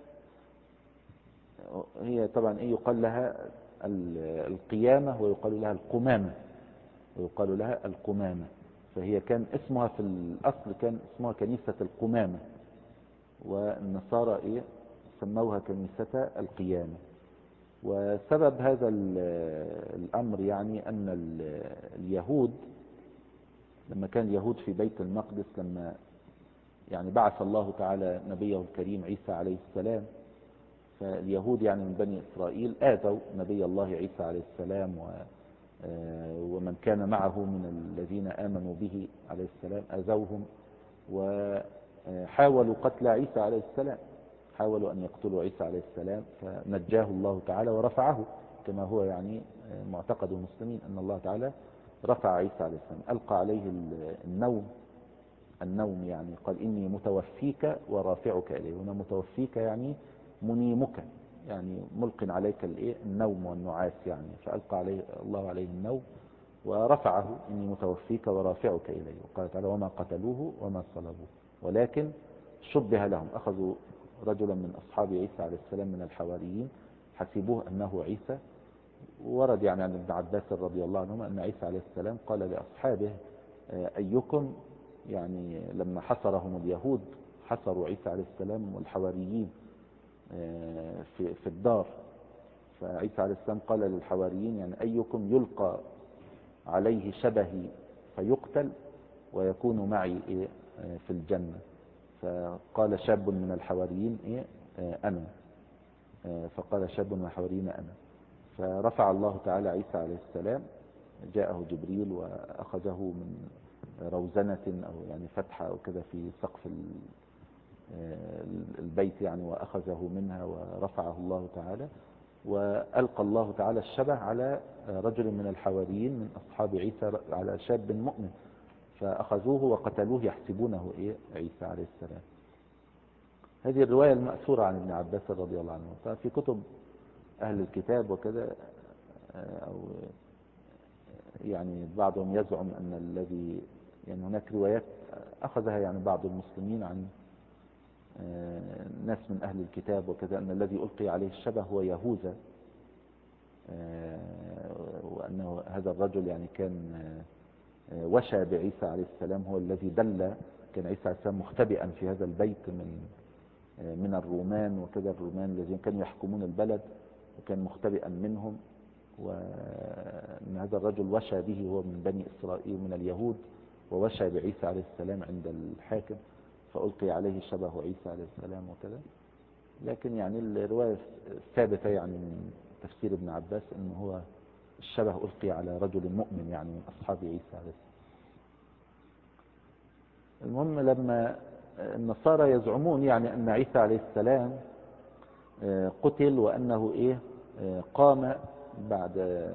هي طبعا يقال لها القيامة ويقال لها القمامة، ويقال لها القمامة. فهي كان اسمها في الأصل كان اسمها كنيسة القمامة، والنصارى سموها كنيسة القيامة. وسبب هذا الأمر يعني أن اليهود لما كان اليهود في بيت المقدس، لما يعني بعث الله تعالى نبيه الكريم عيسى عليه السلام، فاليهود يعني من بني إسرائيل آذوا نبي الله عيسى عليه السلام ومن كان معه من الذين آمنوا به عليه السلام، آذوهم وحاولوا قتل عيسى عليه السلام، حاولوا أن يقتلوا عيسى عليه السلام، فنجاه الله تعالى ورفعه، كما هو يعني معتقد المسلمين أن الله تعالى رفع عيسى عليه السلام، ألقى عليه النوم. يعني قال: إني متوفيك ورافعك إليه. هنا متوفيك يعني منيمك، يعني ملق عليك النوم والنعاس يعني، فألقى عليه الله عليه النوم ورفعه: إني متوفيك ورافعك إليه. وقال تعالى: وما قتلوه وما صلبوه ولكن شبه لهم. أخذوا رجلا من أصحاب عيسى عليه السلام من الحواريين، حسبوه أنه عيسى. ورد يعني عن ابن عباس رضي الله عنهما أن عيسى عليه السلام قال لأصحابه: أيكم، يعني لما حصرهم اليهود حصروا عيسى عليه السلام والحواريين في الدار، فعيسى عليه السلام قال للحواريين: يعني أيكم يلقى عليه شبهي فيقتل ويكون معي في الجنة؟ فقال شاب من الحواريين: أنا. فقال شاب من الحواريين: أنا. فرفع الله تعالى عيسى عليه السلام، جاءه جبريل وأخذه من روزنة أو يعني فتحة أو كذا في سقف البيت يعني، وأخذه منها ورفعه الله تعالى وألقى الله تعالى الشبه على رجل من الحواريين من أصحاب عيسى، على شاب مؤمن، فأخذوه وقتلوه يحسبونه عيسى عليه السلام. هذه الرواية المأثورة عن ابن عباس رضي الله عنه. ففي كتب أهل الكتاب وكذا، أو يعني بعضهم يزعم أن الذي يعني هناك روايات أخذها يعني بعض المسلمين عن ناس من أهل الكتاب وكذا، أن الذي ألقي عليه الشبه هو يهوذا، وأنه هذا الرجل يعني كان وشى بعيسى عليه السلام، هو الذي دل. كان عيسى عليه السلام مختبئا في هذا البيت من الرومان وكذا، الرومان الذين كانوا يحكمون البلد، وكان مختبئا منهم، وأن هذا الرجل وشى به، هو من بني إسرائيل من اليهود، ووشى بعيسى عليه السلام عند الحاكم، فألقي عليه شبه عيسى عليه السلام وكذا. لكن يعني الرواية الثابتة يعني من تفسير ابن عباس أنه هو الشبه ألقي على رجل مؤمن يعني من أصحاب عيسى عليه السلام. المهم لما النصارى يزعمون يعني أن عيسى عليه السلام قتل، وأنه قام بعد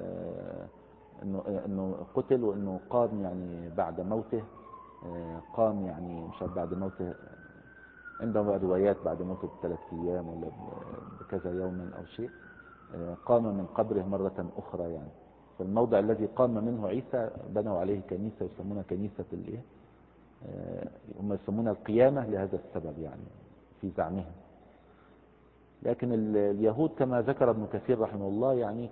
أنه قتل، وأنه قام يعني بعد موته، قام يعني مش بعد موته، عندهم روايات بعد موته ب3 أيام ولا بكذا يوما أو شيء، قام من قبره مرة أخرى يعني. فالموضع الذي قام منه عيسى بنوا عليه كنيسة يسمونها كنيسة هم يسمونها القيامة لهذا السبب يعني في زعمهم. لكن اليهود كما ذكر ابن كثير رحمه الله يعني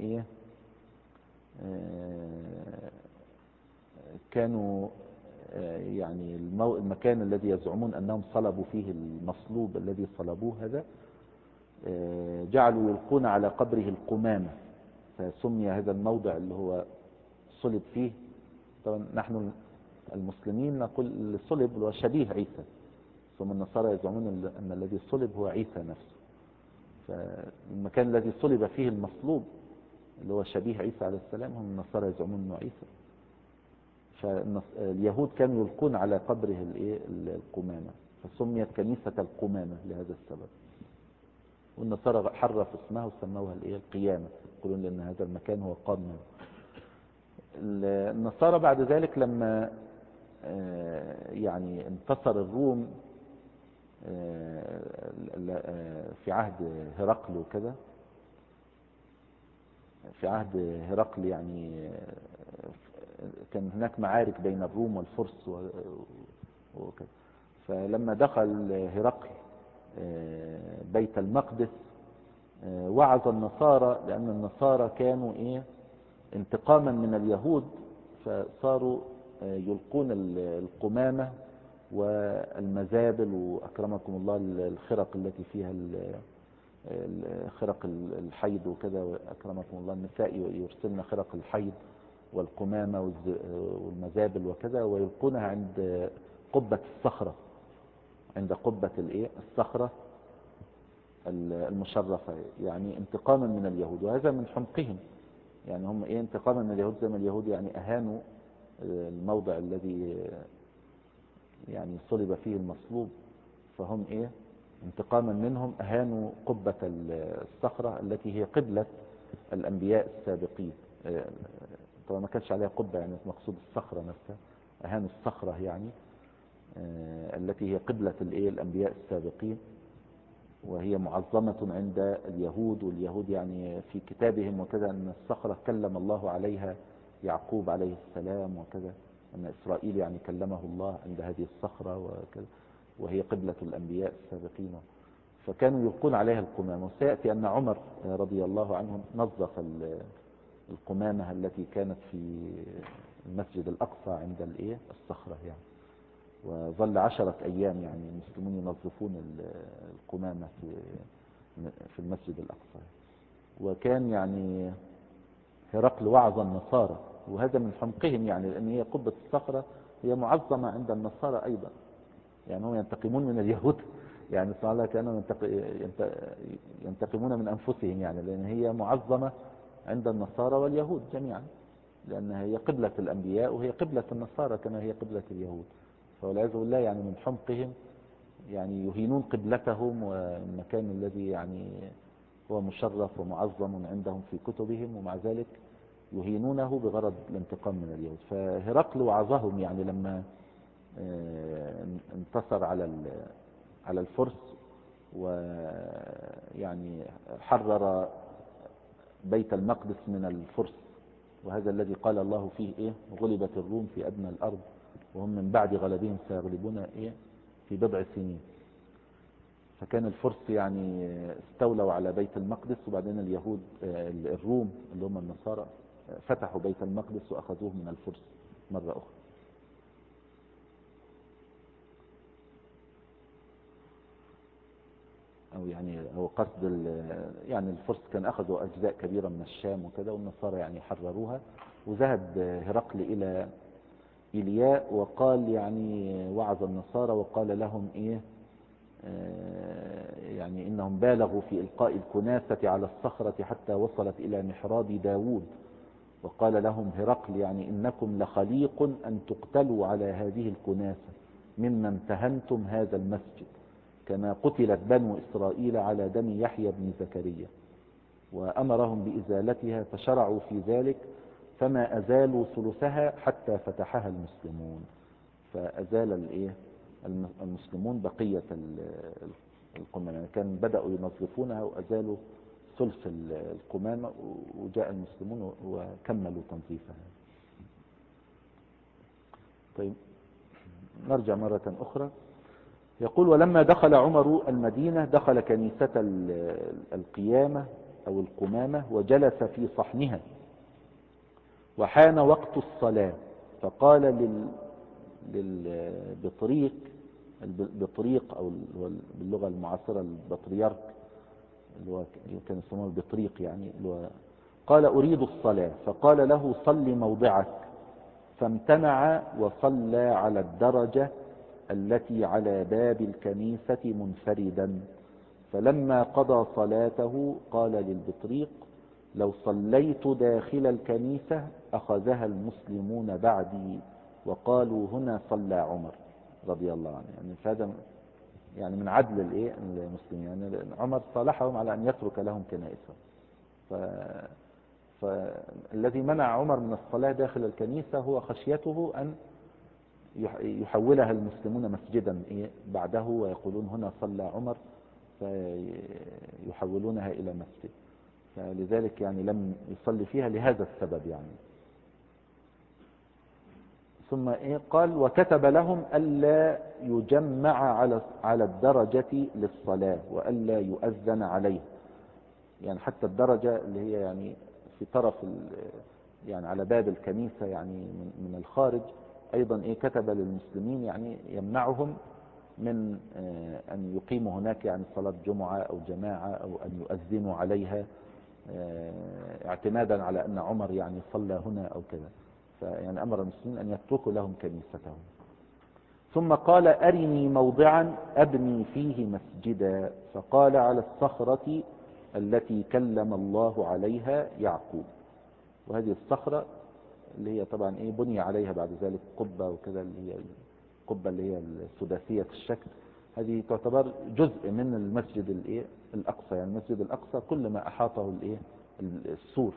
كانوا يعني المكان الذي يزعمون أنهم صلبوا فيه المصلوب الذي صلبوه هذا، جعلوا يلقون على قبره القمامة، فسمي هذا الموضع اللي هو صلب فيه. طبعا نحن المسلمين نقول الصلب هو شبيه عيسى، ثم النصارى يزعمون أن الذي صلب هو عيسى نفسه. فالمكان الذي صلب فيه المصلوب اللي هو شبيه عيسى عليه السلام هم النصارى يزعمون أنه عيسى. فاليهود كانوا يلقون على قبره القمامة، فسميت كنيسة القمامة لهذا السبب. والنصارى حرف اسمها وسموها القيامة، يقولون لأن هذا المكان هو قام منه. النصارى بعد ذلك لما يعني انتصر الروم في عهد هرقل وكذا، في عهد هرقل يعني كان هناك معارك بين الروم والفرس وكذا. فلما دخل هرقل بيت المقدس وعظ النصارى، لأن النصارى كانوا انتقاما من اليهود، فصاروا يلقون القمامة والمزابل وأكرمكم الله الخرق التي فيها خرق الحيض وكذا، وأكرمكم الله النساء يرسلن خرق الحيض والقمامة والمزابل وكذا، ويلقونها عند قبة الصخرة، عند قبة الصخرة المشرفة، يعني انتقاما من اليهود. وهذا من حمقهم، يعني هم انتقاما من اليهود، زي ما اليهود يعني أهانوا الموضع الذي يعني صلب فيه المصلوب، فهم انتقاما منهم أهانوا قبة الصخرة التي هي قبلة الأنبياء السابقين. طبعا ما كانش عليها قبة، يعني مقصود الصخرة نفسها، أهانوا الصخرة يعني التي هي قبلة الأنبياء السابقين، وهي معظمة عند اليهود. واليهود يعني في كتابهم وكذا أن الصخرة كلم الله عليها يعقوب عليه السلام وكذا، أن إسرائيل يعني كلمه الله عند هذه الصخرة وكذا، وهي قبلة الأنبياء السابقين. فكانوا يلقون عليها القمامة. وسيأتي أن عمر رضي الله عنه نظف القمامة التي كانت في المسجد الأقصى عند الصخرة يعني، وظل 10 أيام يعني المسلمون ينظفون القمامة في المسجد الأقصى. وكان يعني هرقل وعظ النصارى، وهذا من حمقهم يعني، لأن هي قبة الصخرة هي معظمة عند النصارى أيضا، يعني هم ينتقمون من اليهود، يعني سبحان الله كانوا ينتقمون من أنفسهم يعني، لأن هي معظمة عند النصارى واليهود جميعا، لأنها هي قبلة الأنبياء، وهي قبلة النصارى كما هي قبلة اليهود. فوالعياذ بالله يعني من حمقهم يعني يهينون قبلتهم والمكان الذي يعني هو مشرف ومعظم عندهم في كتبهم، ومع ذلك يهينونه بغرض الانتقام من اليهود. فهرقل وعظهم يعني لما انتصر على الفرس، ويعني حرر بيت المقدس من الفرس، وهذا الذي قال الله فيه ايه غلبت الروم في ادنى الارض وهم من بعد غلبهم سيغلبون ايه في بضع سنين. فكان الفرس يعني استولوا على بيت المقدس، وبعدين اليهود الروم اللي هم النصارى فتحوا بيت المقدس واخذوه من الفرس مرة اخرى. او يعني هو قصد يعني الفرس كان اخذوا اجزاء كبيرة من الشام وكذا، والنصارى يعني حرروها. وذهب هرقل الى إيلياء وقال يعني وعظ النصارى وقال لهم ايه يعني انهم بالغوا في القاء الكناسة على الصخرة حتى وصلت الى محراب داود. وقال لهم هرقل يعني انكم لخليق ان تقتلوا على هذه الكناسة ممن تهنتم هذا المسجد، كما قتلت بنو اسرائيل على دم يحيى بن زكريا. وامرهم بازالتها فشرعوا في ذلك، فما ازالوا ثلثها حتى فتحها المسلمون. فازال الايه المسلمون بقية القمامة، يعني كان بدأوا ينظفونها وازالوا ثلث القمامة، وجاء المسلمون وكملوا تنظيفها. طيب نرجع مرة اخرى. يقول ولما دخل عمر المدينة دخل كنيسة القيامة او القمامة وجلس في صحنها، وحان وقت الصلاة، فقال للبطريق، البطريق او باللغة المعاصرة البطريرك اللي هو كان يسموه البطريق يعني اللي هو قال أريد الصلاة، فقال له صل موضعك، فامتنع وصلى على الدرجة التي على باب الكنيسة منفردا. فلما قضى صلاته قال للبطريق لو صليت داخل الكنيسة أخذها المسلمون بعدي وقالوا هنا صلى عمر رضي الله عنه. يعني فهذا يعني من عدل المسلمين، يعني عمر صالحهم على أن يترك لهم كنائسهم. فالذي منع عمر من الصلاة داخل الكنيسة هو خشيته أن يحولها المسلمون مسجدا بعده ويقولون هنا صلى عمر فيحولونها إلى مسجد، فلذلك يعني لم يصلي فيها لهذا السبب يعني. ثم قال وكتب لهم ألا يجمع على الدرجة للصلاة وألا يؤذن عليه، يعني حتى الدرجة اللي هي يعني في طرف يعني على باب الكنيسة يعني من الخارج أيضا كتب للمسلمين يعني يمنعهم من أن يقيموا هناك يعني صلاة جمعة أو جماعة أو أن يؤذنوا عليها اعتمادا على أن عمر يعني صلى هنا أو كذا. فيعني أمر المسلمين أن يتركوا لهم كنيستهم. ثم قال أرني موضعا أبني فيه مسجدا، فقال على الصخرة التي كلم الله عليها يعقوب. وهذه الصخرة اللي هي طبعا بني عليها بعد ذلك قبة وكذا، اللي هي القبة اللي هي السداسية الشكل، هذه تعتبر جزء من المسجد الأقصى. يعني المسجد الأقصى كل ما أحاطه السور،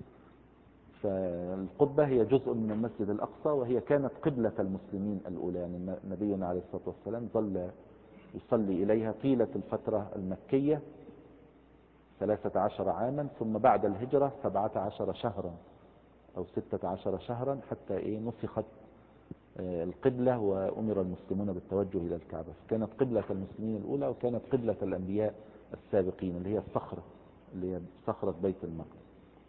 فالقبة هي جزء من المسجد الأقصى، وهي كانت قبلة المسلمين الأولى. يعني نبينا عليه الصلاة والسلام ظل يصلي إليها طيلة الفترة المكية 13 عاما، ثم بعد الهجرة 17 شهرا أو 16 شهرا حتى نسخت القبلة وأمر المسلمون بالتوجه إلى الكعبة. فكانت قبلة المسلمين الأولى وكانت قبلة الأنبياء السابقين اللي هي الصخرة اللي هي صخرة بيت المقدس.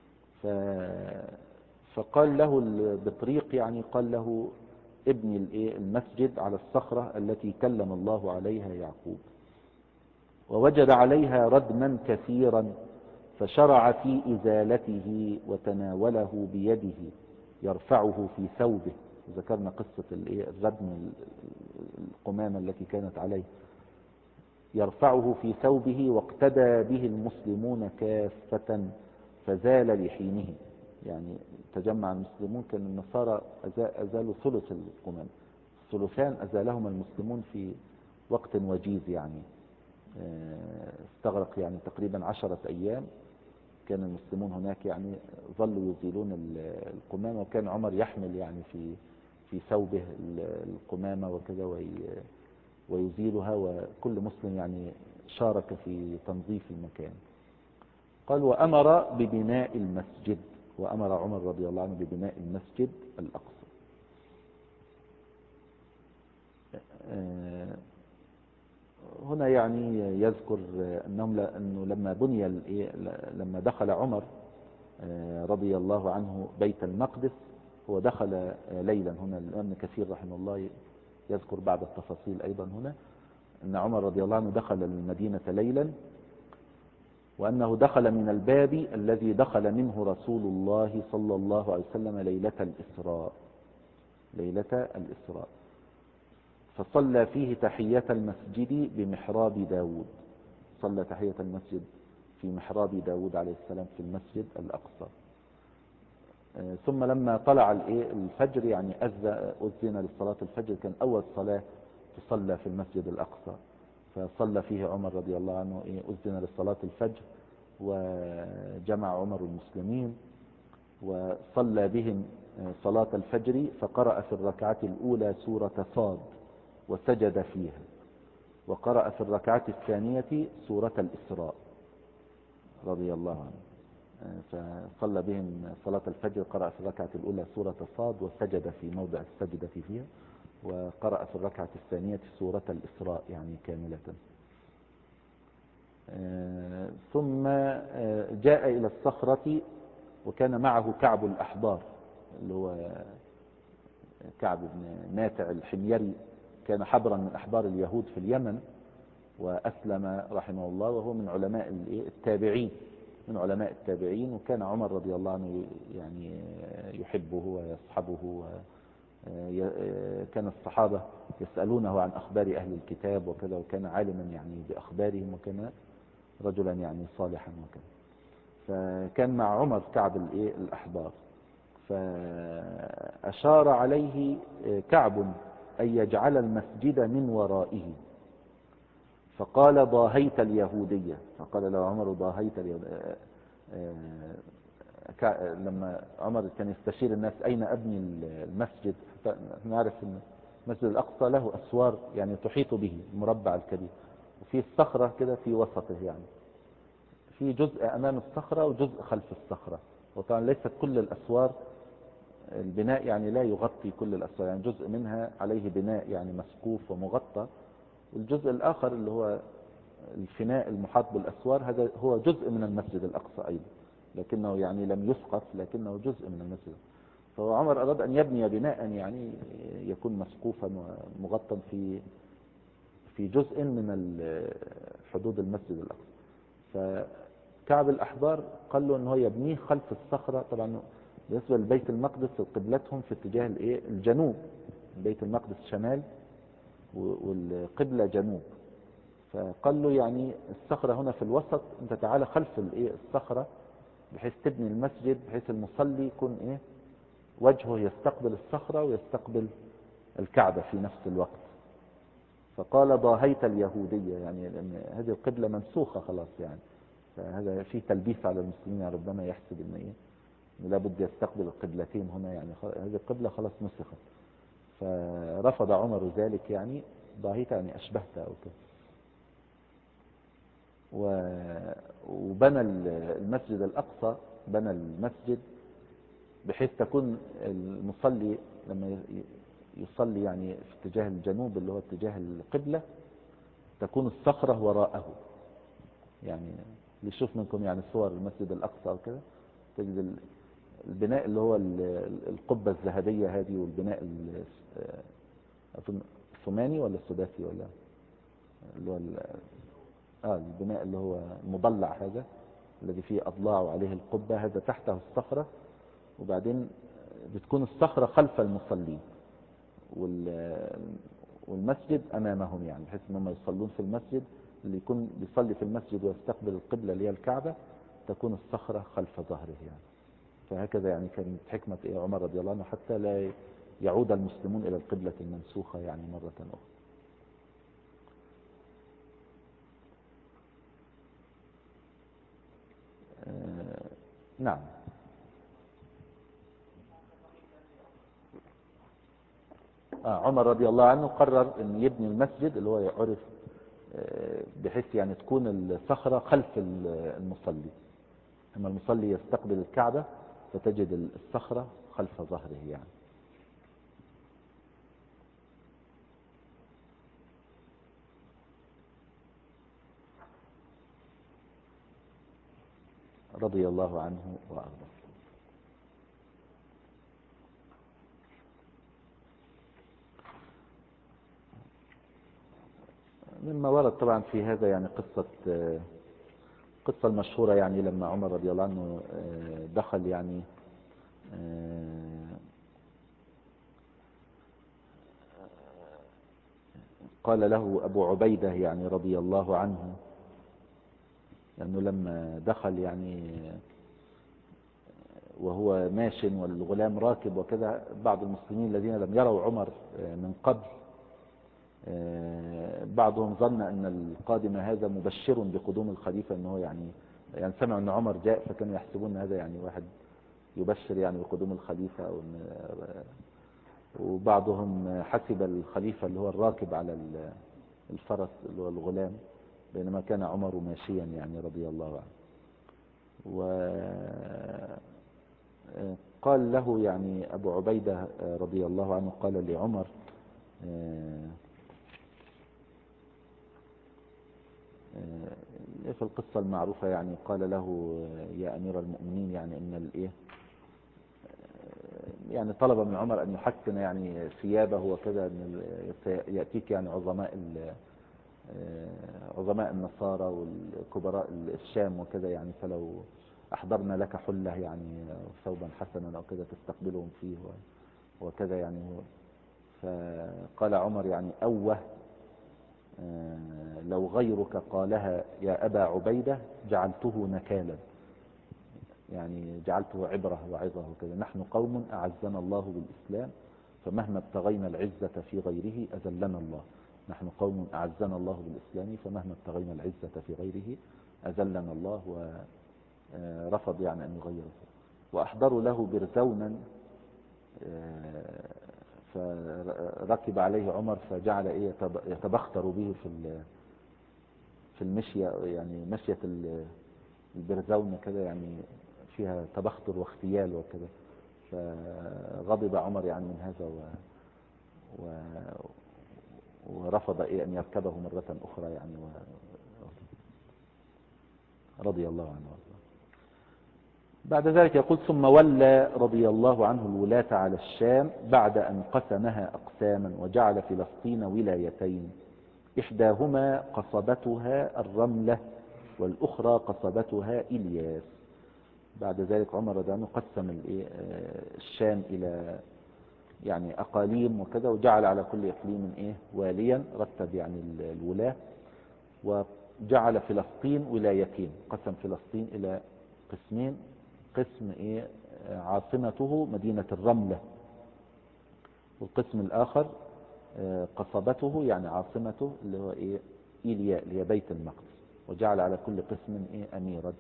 فقال له البطريق يعني قال له ابني المسجد على الصخرة التي كلم الله عليها يعقوب. ووجد عليها ردما كثيرا فشرع في إزالته وتناوله بيده يرفعه في ثوبه. ذكرنا قصة الردم القمامة التي كانت عليه، يرفعه في ثوبه واقتدى به المسلمون كافة فزال لحينه. يعني تجمع المسلمون، كان النصارى أزالوا ثلث القمامة، الثلثان أزالهم المسلمون في وقت وجيز يعني. استغرق يعني تقريبا 10 أيام. كان المسلمون هناك يعني ظلوا يزيلون القمامة، وكان عمر يحمل يعني في ثوبه القمامة وكذا ويزيلها، وكل مسلم يعني شارك في تنظيف المكان. قال وأمر ببناء المسجد، وأمر عمر رضي الله عنه ببناء المسجد الأقصى. هنا يعني يذكر أنه لما دخل عمر رضي الله عنه بيت المقدس، هو دخل ليلا. هنا الإمام ابن كثير رحمه الله يذكر بعض التفاصيل أيضا هنا، أن عمر رضي الله عنه دخل المدينة ليلا، وأنه دخل من الباب الذي دخل منه رسول الله صلى الله عليه وسلم ليلة الإسراء، فصلى فيه تحية المسجد بمحراب داود. صلى تحية المسجد في محراب داود عليه السلام في المسجد الأقصى. ثم لما طلع الفجر يعني أذن للصلاة الفجر، كان أول صلاة تصلى في المسجد الأقصى، فصلى فيه عمر رضي الله عنه أذن للصلاة الفجر، وجمع عمر المسلمين وصلى بهم صلاة الفجر، فقرأ في الركعة الأولى سورة صاد وسجد فيها، وقرأ في الركعة الثانية سورة الإسراء رضي الله عنه. فصلى بهم صلاة الفجر، قرأ في الركعة الأولى سورة صاد وسجد في موضع السجدة فيها، وقرأ في الركعة الثانية سورة الإسراء يعني كاملة. ثم جاء إلى الصخرة، وكان معه كعب الأحبار اللي هو كعب بن ماتع الحميري، كان حبرا من أحبار اليهود في اليمن، وأسلم رحمه الله، وهو من علماء التابعين. وكان عمر رضي الله عنه يعني يحبه ويصحبه، كان الصحابة يسألونه عن أخبار أهل الكتاب وكذا، وكان عالما يعني بأخبارهم، وكان رجلا يعني صالحا وكذا. فكان مع عمر كعب الأحبار، فأشار عليه كعب أن يجعل المسجد من ورائه، فقال ضاهيت اليهودية. فقال له عمر ضاهيت اليهودية. لما عمر كان يستشير الناس أين أبني المسجد، نعرف أن المسجد الأقصى له أسوار يعني تحيط به المربع الكبير، وفي الصخرة كده في وسطه، يعني في جزء أمام الصخرة وجزء خلف الصخرة. وطبعا ليست كل الأسوار البناء يعني لا يغطي كل الأسوار، يعني جزء منها عليه بناء يعني مسقوف ومغطى، والجزء الآخر اللي هو الفناء المحاط بالأسوار هذا هو جزء من المسجد الأقصى أيضا، لكنه يعني لم يسقف، لكنه جزء من المسجد. فهو عمر أراد أن يبني بناء يعني يكون مسقوفا ومغطى في جزء من حدود المسجد الأقصى. فكعب الأحبار قال له أنه يبنيه خلف الصخرة. طبعا بالنسبة لبيت المقدس قبلتهم في اتجاه الجنوب، بيت المقدس شمال والقبلة جنوب. فقال له يعني الصخرة هنا في الوسط، انت تعالى خلف الصخرة بحيث تبني المسجد، بحيث المصلي يكون وجهه يستقبل الصخرة ويستقبل الكعبة في نفس الوقت. فقال ضاهيت اليهودية، يعني لأن هذه القبلة منسوخة خلاص، يعني فهذا فيه تلبيس على المسلمين، يعني ربما يحسب ان لابد يستقبل القبلتين هنا، يعني هذه القبلة خلاص نسخت. فرفض عمر ذلك، يعني ضاهيت يعني أشبهت أو كده. وبنى المسجد الأقصى، بنى المسجد بحيث تكون المصلي لما يصلي يعني في اتجاه الجنوب اللي هو اتجاه القبلة، تكون الصخرة وراءه. يعني اللي يشوف منكم يعني صور المسجد الأقصى أو كده، تجد البناء اللي هو القبة الذهبية هذه، والبناء الثماني ولا السداسي ولا اللي هو البناء اللي هو المضلع هذا الذي فيه أضلاع وعليه القبة، هذا تحته الصخرة، وبعدين بتكون الصخرة خلف المصلين والمسجد أمامهم، يعني بحيث أنهم يصلون في المسجد، اللي يكون بيصلي في المسجد ويستقبل القبلة اللي هي الكعبة، تكون الصخرة خلف ظهره يعني. فهكذا يعني كانت حكمة عمر رضي الله عنه حتى لا يعود المسلمون إلى القبلة المنسوخة يعني مرة أخرى. نعم. عمر رضي الله عنه قرر أن يبني المسجد اللي هو يعرف بحيث يعني تكون الصخرة خلف المصلي، أما المصلي يستقبل الكعبة فتجد الصخرة خلف ظهره يعني. رضي الله عنه وأرضاه. مما ورد طبعا في هذا يعني قصة المشهورة يعني لما عمر رضي الله عنه دخل يعني قال له أبو عبيدة يعني رضي الله عنه، لأنه لما دخل يعني وهو ماش والغلام راكب وكذا، بعض المسلمين الذين لم يروا عمر من قبل بعضهم ظن أن القادم هذا مبشر بقدوم الخليفة، أنه يعني سمعوا أن عمر جاء فكانوا يحسبون هذا يعني واحد يبشر يعني بقدوم الخليفة وبعضهم حسب الخليفة اللي هو الراكب على الفرس اللي هو الغلام، بينما كان عمر ماشيا يعني رضي الله عنه. وقال له يعني أبو عبيدة رضي الله عنه قال لعمر في القصة المعروفة يعني قال له يا أمير المؤمنين يعني إن يعني طلب من عمر أن يحسن يعني ثيابه وكذا، أن يأتيك يعني عظماء النصارى والكبراء الشام وكذا يعني، فلو أحضرنا لك حلة يعني ثوبا حسنا أو كذا تستقبلهم فيه وكذا يعني. فقال عمر يعني أوه لو غيرك قالها يا أبا عبيدة جعلته نكالا، يعني جعلته عبرة وعظة وكذا. نحن قوم أعزنا الله بالإسلام فمهما ابتغينا العزة في غيره أذلنا الله. نحن قوم أعزنا الله بالإسلام فمهما ابتغينا العزة في غيره أذلنا الله. ورفض يعني أن يغيره. وأحضروا له برزونا فركب عليه عمر فجعل يتبختر به في المشية، يعني مشية البرزون كذا يعني فيها تبختر واختيال وكذا. فغضب عمر يعني من هذا ورفض أن يركبه مرة أخرى يعني رضي الله عنه. بعد ذلك يقول ثم ولى رضي الله عنه الولاة على الشام بعد أن قسمها أقساما وجعل فلسطين ولايتين، إحداهما قصبتها الرملة والأخرى قصبتها إلياس. بعد ذلك عمر رضي الله عنه قسم الشام إلى يعني أقاليم وكذا، وجعل على كل إقليم واليا، رتب يعني الولاة، وجعل فلسطين ولايتين، قسم فلسطين إلى قسمين، قسم عاصمته مدينة الرملة، والقسم الآخر قصبته يعني عاصمته اللي هو إيلياء اللي هي بيت المقدس، وجعل على كل قسم أميرا.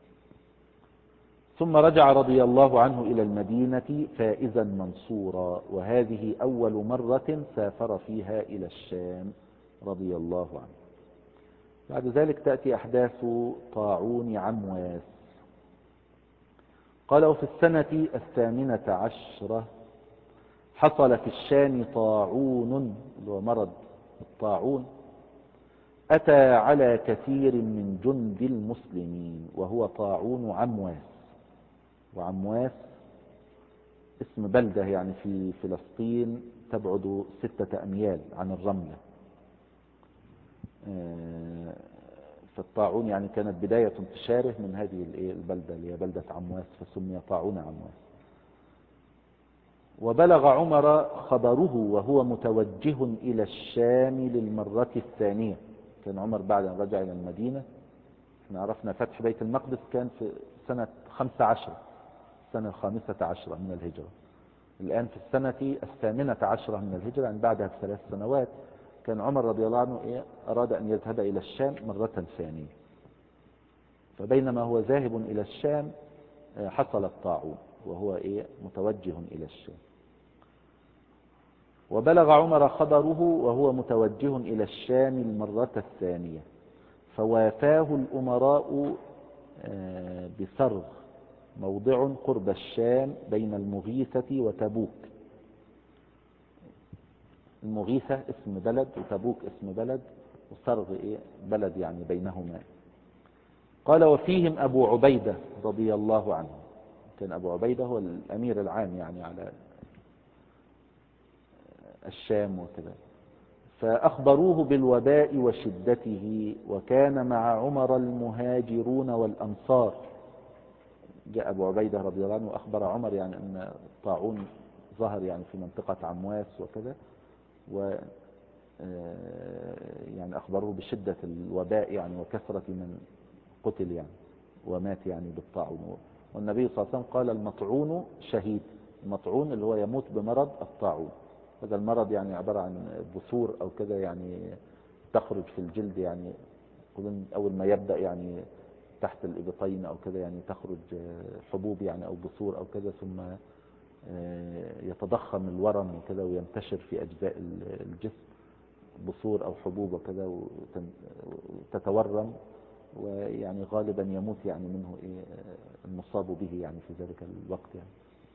ثم رجع رضي الله عنه إلى المدينة فائزا منصورا، وهذه أول مرة سافر فيها إلى الشام رضي الله عنه. بعد ذلك تأتي أحداث طاعون عمواس. قال وفي السنة 18 حصل في الشام طاعون، اللي هو مرض الطاعون، أتى على كثير من جند المسلمين، وهو طاعون عمواس. وعمواس اسم بلدة يعني في فلسطين تبعد 6 أميال عن الرملة. فالطاعون يعني كانت بداية انتشاره من هذه البلدة اللي هي بلدة عمواس، فسمي طاعون عمواس. وبلغ عمر خبره وهو متوجه إلى الشام للمرة الثانية. كان عمر بعد أن رجع إلى المدينة، احنا عرفنا فتح بيت المقدس كان في سنة 15، السنة 15 من الهجرة. الآن في السنة 18 من الهجرة، يعني بعدها ب3 سنوات، كان عمر رضي الله عنه أراد أن يذهب إلى الشام مرة ثانية. فبينما هو ذاهب إلى الشام حصل الطاعون وهو متوجه إلى الشام. وبلغ عمر خبره وهو متوجه إلى الشام المرة الثانية، فوافاه الأمراء بسرغ، موضع قرب الشام بين المغيثة وتبوك. المغيثة اسم بلد وتبوك اسم بلد، وسرغ بلد يعني بينهما. قال وفيهم أبو عبيدة رضي الله عنه، كان أبو عبيدة هو الأمير العام يعني على الشام وكذا. فأخبروه بالوباء وشدته، وكان مع عمر المهاجرون والأنصار. جاء أبو عبيدة رضي الله عنه وأخبر عمر يعني أن الطاعون ظهر يعني في منطقة عمواس وكذا، و يعني أخبروه بشدة الوباء يعني وكثرة من قتل يعني ومات يعني بالطاعون. والنبي صلى الله عليه وسلم قال المطعون شهيد. المطعون اللي هو يموت بمرض الطاعون. هذا المرض يعني عبارة عن بثور أو كذا يعني تخرج في الجلد، يعني أول ما يبدأ يعني تحت الإبطين أو كذا يعني تخرج حبوب يعني أو بثور أو كذا، ثم يتضخم الورم وكذا وينتشر في أجزاء الجسم بثور أو حبوب وكذا وتتورم، ويعني غالبا يموت يعني منه المصاب به يعني في ذلك الوقت يعني.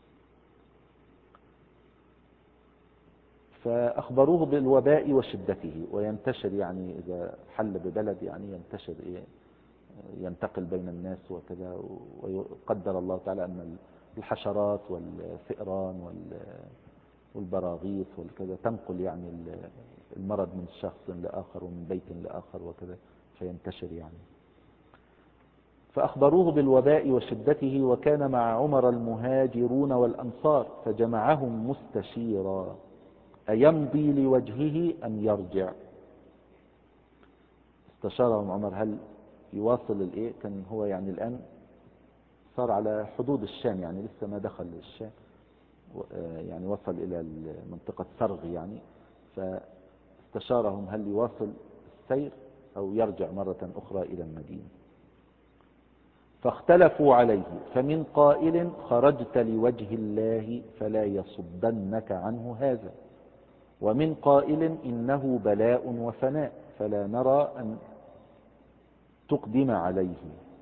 فأخبروه بالوباء وشدته، وينتشر يعني إذا حل ببلد يعني ينتشر ينتقل بين الناس وكذا. ويقدر الله تعالى أن الحشرات والفئران والبراغيث والكذا تنقل يعني المرض من شخص لآخر ومن بيت لآخر وكذا فينتشر يعني. فأخبروه بالوباء وشدته، وكان مع عمر المهاجرون والأنصار، فجمعهم مستشيرا أيمضي لوجهه أم يرجع. استشارهم عمر هل يواصل كان هو يعني الآن صار على حدود الشام يعني لسه ما دخل الشام، يعني وصل إلى منطقة سرغ يعني. فاستشارهم هل يواصل السير أو يرجع مرة أخرى إلى المدينة. فاختلفوا عليه، فمن قائل خرجت لوجه الله فلا يصدنك عنه هذا، ومن قائل إنه بلاء وفناء فلا نرى أن تقدم عليه.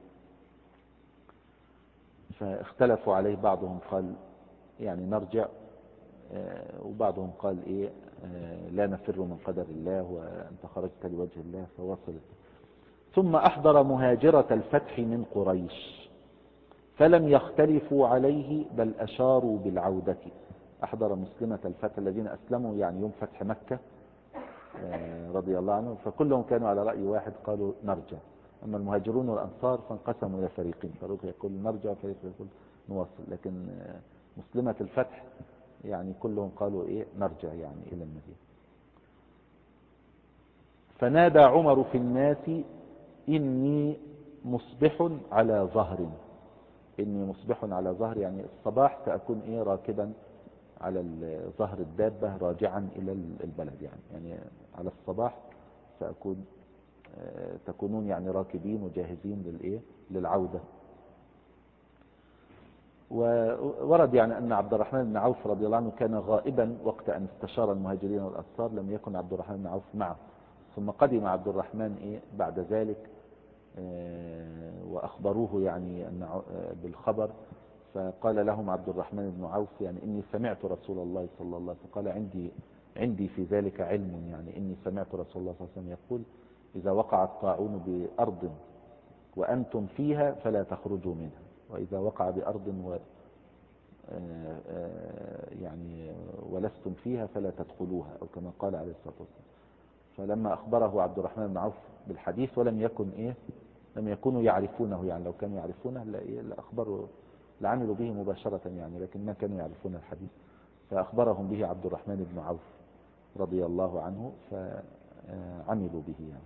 فاختلفوا عليه، بعضهم قال يعني نرجع، وبعضهم قال لا نفر من قدر الله وأنت خرجت لوجه الله فوصلت. ثم أحضر مهاجرة الفتح من قريش فلم يختلفوا عليه بل أشاروا بالعودة. أحضر مسلمة الفتح الذين أسلموا يعني يوم فتح مكة رضي الله عنهم، فكلهم كانوا على رأي واحد قالوا نرجع. أما المهاجرون والأنصار فانقسموا إلى فريقين، فريق يقول نرجع وفريق يقول نواصل. لكن مسلمة الفتح يعني كلهم قالوا نرجع يعني إلى المدينة. فنادى عمر في الناس إني مصبح على ظهر. إني مصبح على ظهر يعني الصباح سأكون راكبا على ظهر الدابة راجعا إلى البلد يعني على الصباح سأكون تكونون يعني راكبين وجاهزين للعودة. وورد يعني أن عبد الرحمن بن عوف رضي الله عنه كان غائبا وقت أن استشار المهاجرين والأنصار، لم يكن عبد الرحمن بن عوف معه. ثم قدم عبد الرحمن بعد ذلك وأخبروه يعني بالخبر. فقال لهم عبد الرحمن بن عوف يعني إني سمعت رسول الله صلى الله عليه وسلم، فقال عندي في ذلك علم، يعني إني سمعت رسول الله صلى الله عليه وسلم يقول إذا وقع الطاعون بأرض وأنتم فيها فلا تخرجوا منها، وإذا وقع بأرض يعني ولستم فيها فلا تدخلوها، أو كما قال عليه الصلاة والسلام. فلما أخبره عبد الرحمن بن عوف بالحديث ولم يكن لم يكونوا يعرفونه، يعني لو كانوا يعرفونه لأخبروا لعملوا به مباشرة يعني، لكن ما كانوا يعرفون الحديث. فأخبرهم به عبد الرحمن بن عوف رضي الله عنه فعملوا به يعني.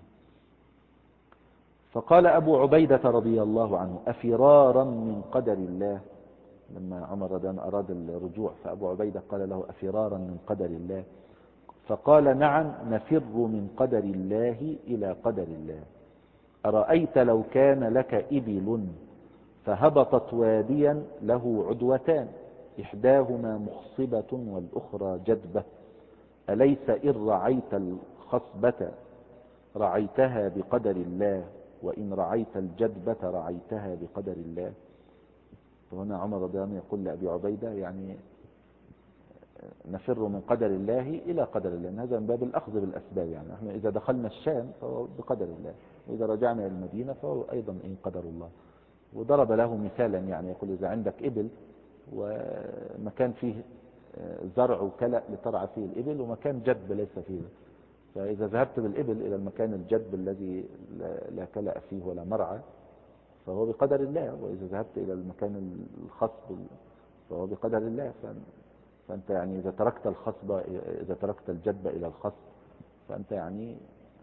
فقال أبو عبيدة رضي الله عنه أفرارا من قدر الله، لما عمر رضي الله عنه أراد الرجوع فأبو عبيدة قال له أفرارا من قدر الله؟ فقال نعم نفر من قدر الله إلى قدر الله. أرأيت لو كان لك إبل فهبطت واديا له عدوتان إحداهما مخصبة والأخرى جدبة، أليس إن رعيت الخصبة رعيتها بقدر الله، وإن رعيت الجدبة رعيتها بقدر الله. وهنا عمر رضي الله عنه يقول لأبي عبيدة يعني نفر من قدر الله إلى قدر الله، هذا من باب الأخذ بالأسباب، يعني احنا إذا دخلنا الشام فهو بقدر الله، وإذا رجعنا إلى المدينة فهو أيضا إن قدر الله. وضرب له مثالا، يعني يقول إذا عندك إبل ومكان فيه زرع وكلأ لترعى فيه الإبل، ومكان جدب ليس فيه، فإذا ذهبت بالإبل إلى المكان الجدب الذي لا كلأ فيه ولا مرعى فهو بقدر الله، وإذا ذهبت إلى المكان الخصب فهو بقدر الله. فأنت يعني إذا تركت الخصبة، إذا تركت الجدب إلى الخصب، فأنت يعني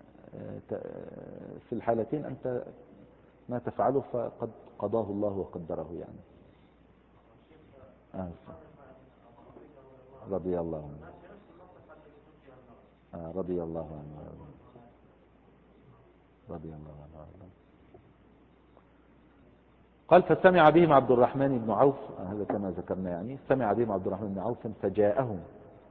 في الحالتين أنت ما تفعله فقد قضاه الله وقدره يعني. رضي الله عنه. رضي الله عنه. رضي الله عنه. قال فسمع بهم عبد الرحمن بن عوف، هذا كما ذكرنا، يعني سمع بهم عبد الرحمن بن عوف فجاءهم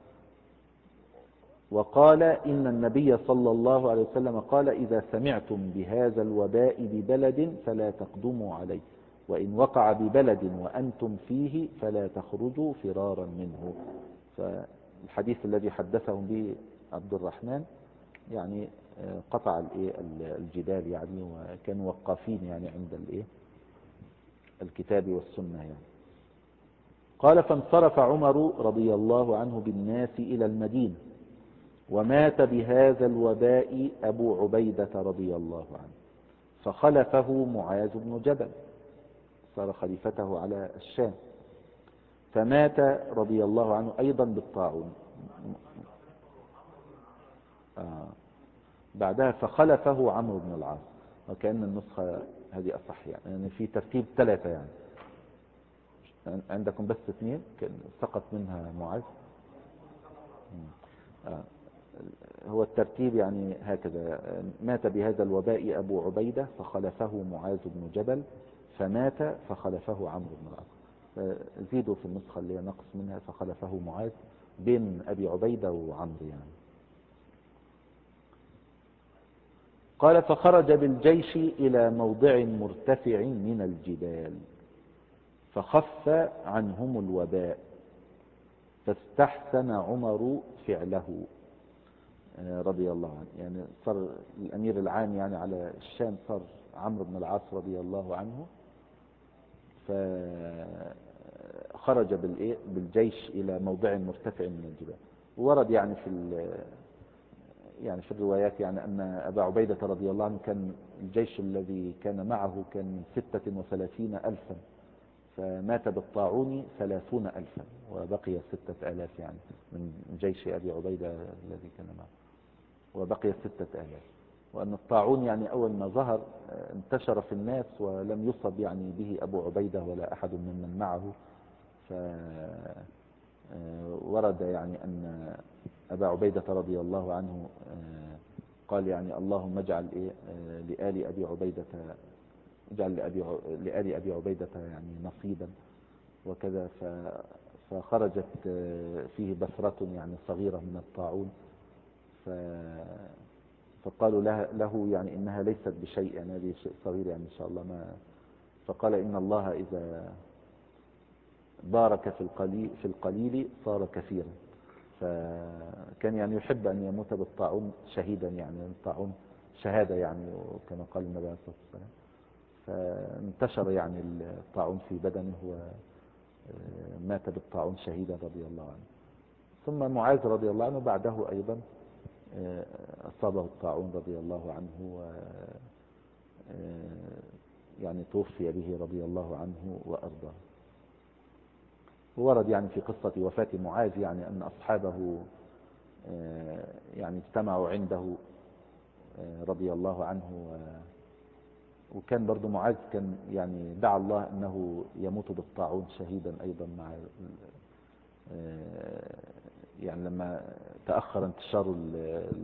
وقال إن النبي صلى الله عليه وسلم قال إذا سمعتم بهذا الوباء ببلد فلا تقدموا عليه، وإن وقع ببلد وأنتم فيه فلا تخرجوا فرارا منه. فالحديث الذي حدثهم به عبد الرحمن يعني قطع الجدال يعني، وكانوا وقافين يعني عند الكتاب والسنة يعني. قال فانصرف عمر رضي الله عنه بالناس إلى المدينة، ومات بهذا الوباء أبو عبيدة رضي الله عنه، فخلفه معاذ بن جبل، صار خليفته على الشام، فمات رضي الله عنه أيضا بالطاعون. بعدها فخلفه عمرو بن العاص، وكأن النسخة هذه أصح يعني في ترتيب 3 يعني، عندكم بس 2 سقط منها معاذ. هو الترتيب يعني هكذا: مات بهذا الوباء أبو عبيدة فخلفه معاذ بن جبل، فمات فخلفه عمرو بن العاص. زيدوا في النسخة اللي نقص منها فخلفه معاذ بين أبي عبيدة وعمرو يعني. قال فخرج بالجيش إلى موضع مرتفع من الجبال فخف عنهم الوباء، فاستحسن عمر فعله رضي الله عنه. يعني صار الأمير العام يعني على الشام صار عمرو بن العاص رضي الله عنه، فخرج بالجيش إلى موضع مرتفع من الجبال. ورد يعني في الروايات يعني أن أبا عبيدة رضي الله عنه كان الجيش الذي كان معه كان 36 ألفا، فمات بالطاعون 30 ألفا، وبقي 6000 يعني من جيش أبي عبيدة الذي كان معه، وبقي 6000. وأن الطاعون يعني أول ما ظهر انتشر في الناس ولم يصب يعني به أبو عبيدة ولا أحد ممن معه. فورد يعني أن أبا عبيدة رضي الله عنه قال يعني اللهم اجعل لآل أبي عبيدة، اجعل لآل أبي عبيدة يعني نصيبا وكذا. فخرجت فيه بثرة يعني صغيرة من الطاعون، فقالوا له يعني إنها ليست بشيء، يعني هذه شيء صغير يعني إن شاء الله ما. فقال إن الله إذا بارك في القليل صار كثيرا. فكان يعني يحب أن يموت بالطاعون شهيدا، يعني الطاعون شهادة يعني، وكما قال النبي عليه الصلاة والسلام. فانتشر يعني الطاعون في بدنه ومات بالطاعون شهيدا رضي الله عنه. ثم معاذ رضي الله عنه بعده أيضا أصابه الطاعون رضي الله عنه، يعني توفي به رضي الله عنه وأرضاه. ورد يعني في قصة وفاة معاذ يعني أن أصحابه يعني اجتمعوا عنده رضي الله عنه، وكان برضو معاذ كان يعني دعا الله أنه يموت بالطاعون شهيدا أيضا مع يعني لما تأخر انتشار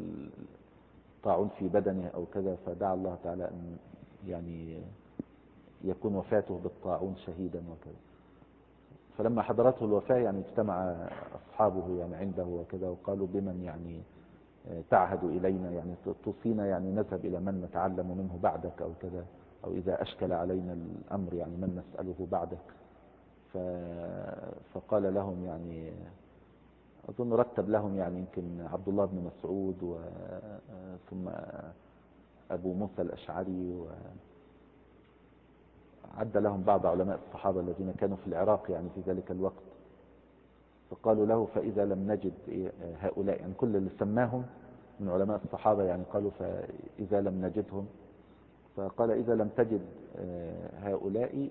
الطاعون في بدنه أو كذا، فدعا الله تعالى أن يعني يكون وفاته بالطاعون شهيدا وكذا. فلما حضرته الوفاة يعني اجتمع أصحابه يعني عنده وكذا، وقالوا بمن يعني تعهد إلينا، يعني توصينا يعني نذهب إلى من نتعلم منه بعدك أو كذا، أو إذا أشكل علينا الأمر يعني من نسأله بعدك. فقال لهم يعني أظن رتب لهم يعني يمكن عبد الله بن مسعود ثم أبو موسى الأشعري، وعد لهم بعض علماء الصحابة الذين كانوا في العراق يعني في ذلك الوقت. فقالوا له فإذا لم نجد هؤلاء، يعني كل اللي سماهم من علماء الصحابة يعني قالوا فإذا لم نجدهم، فقال إذا لم تجد هؤلاء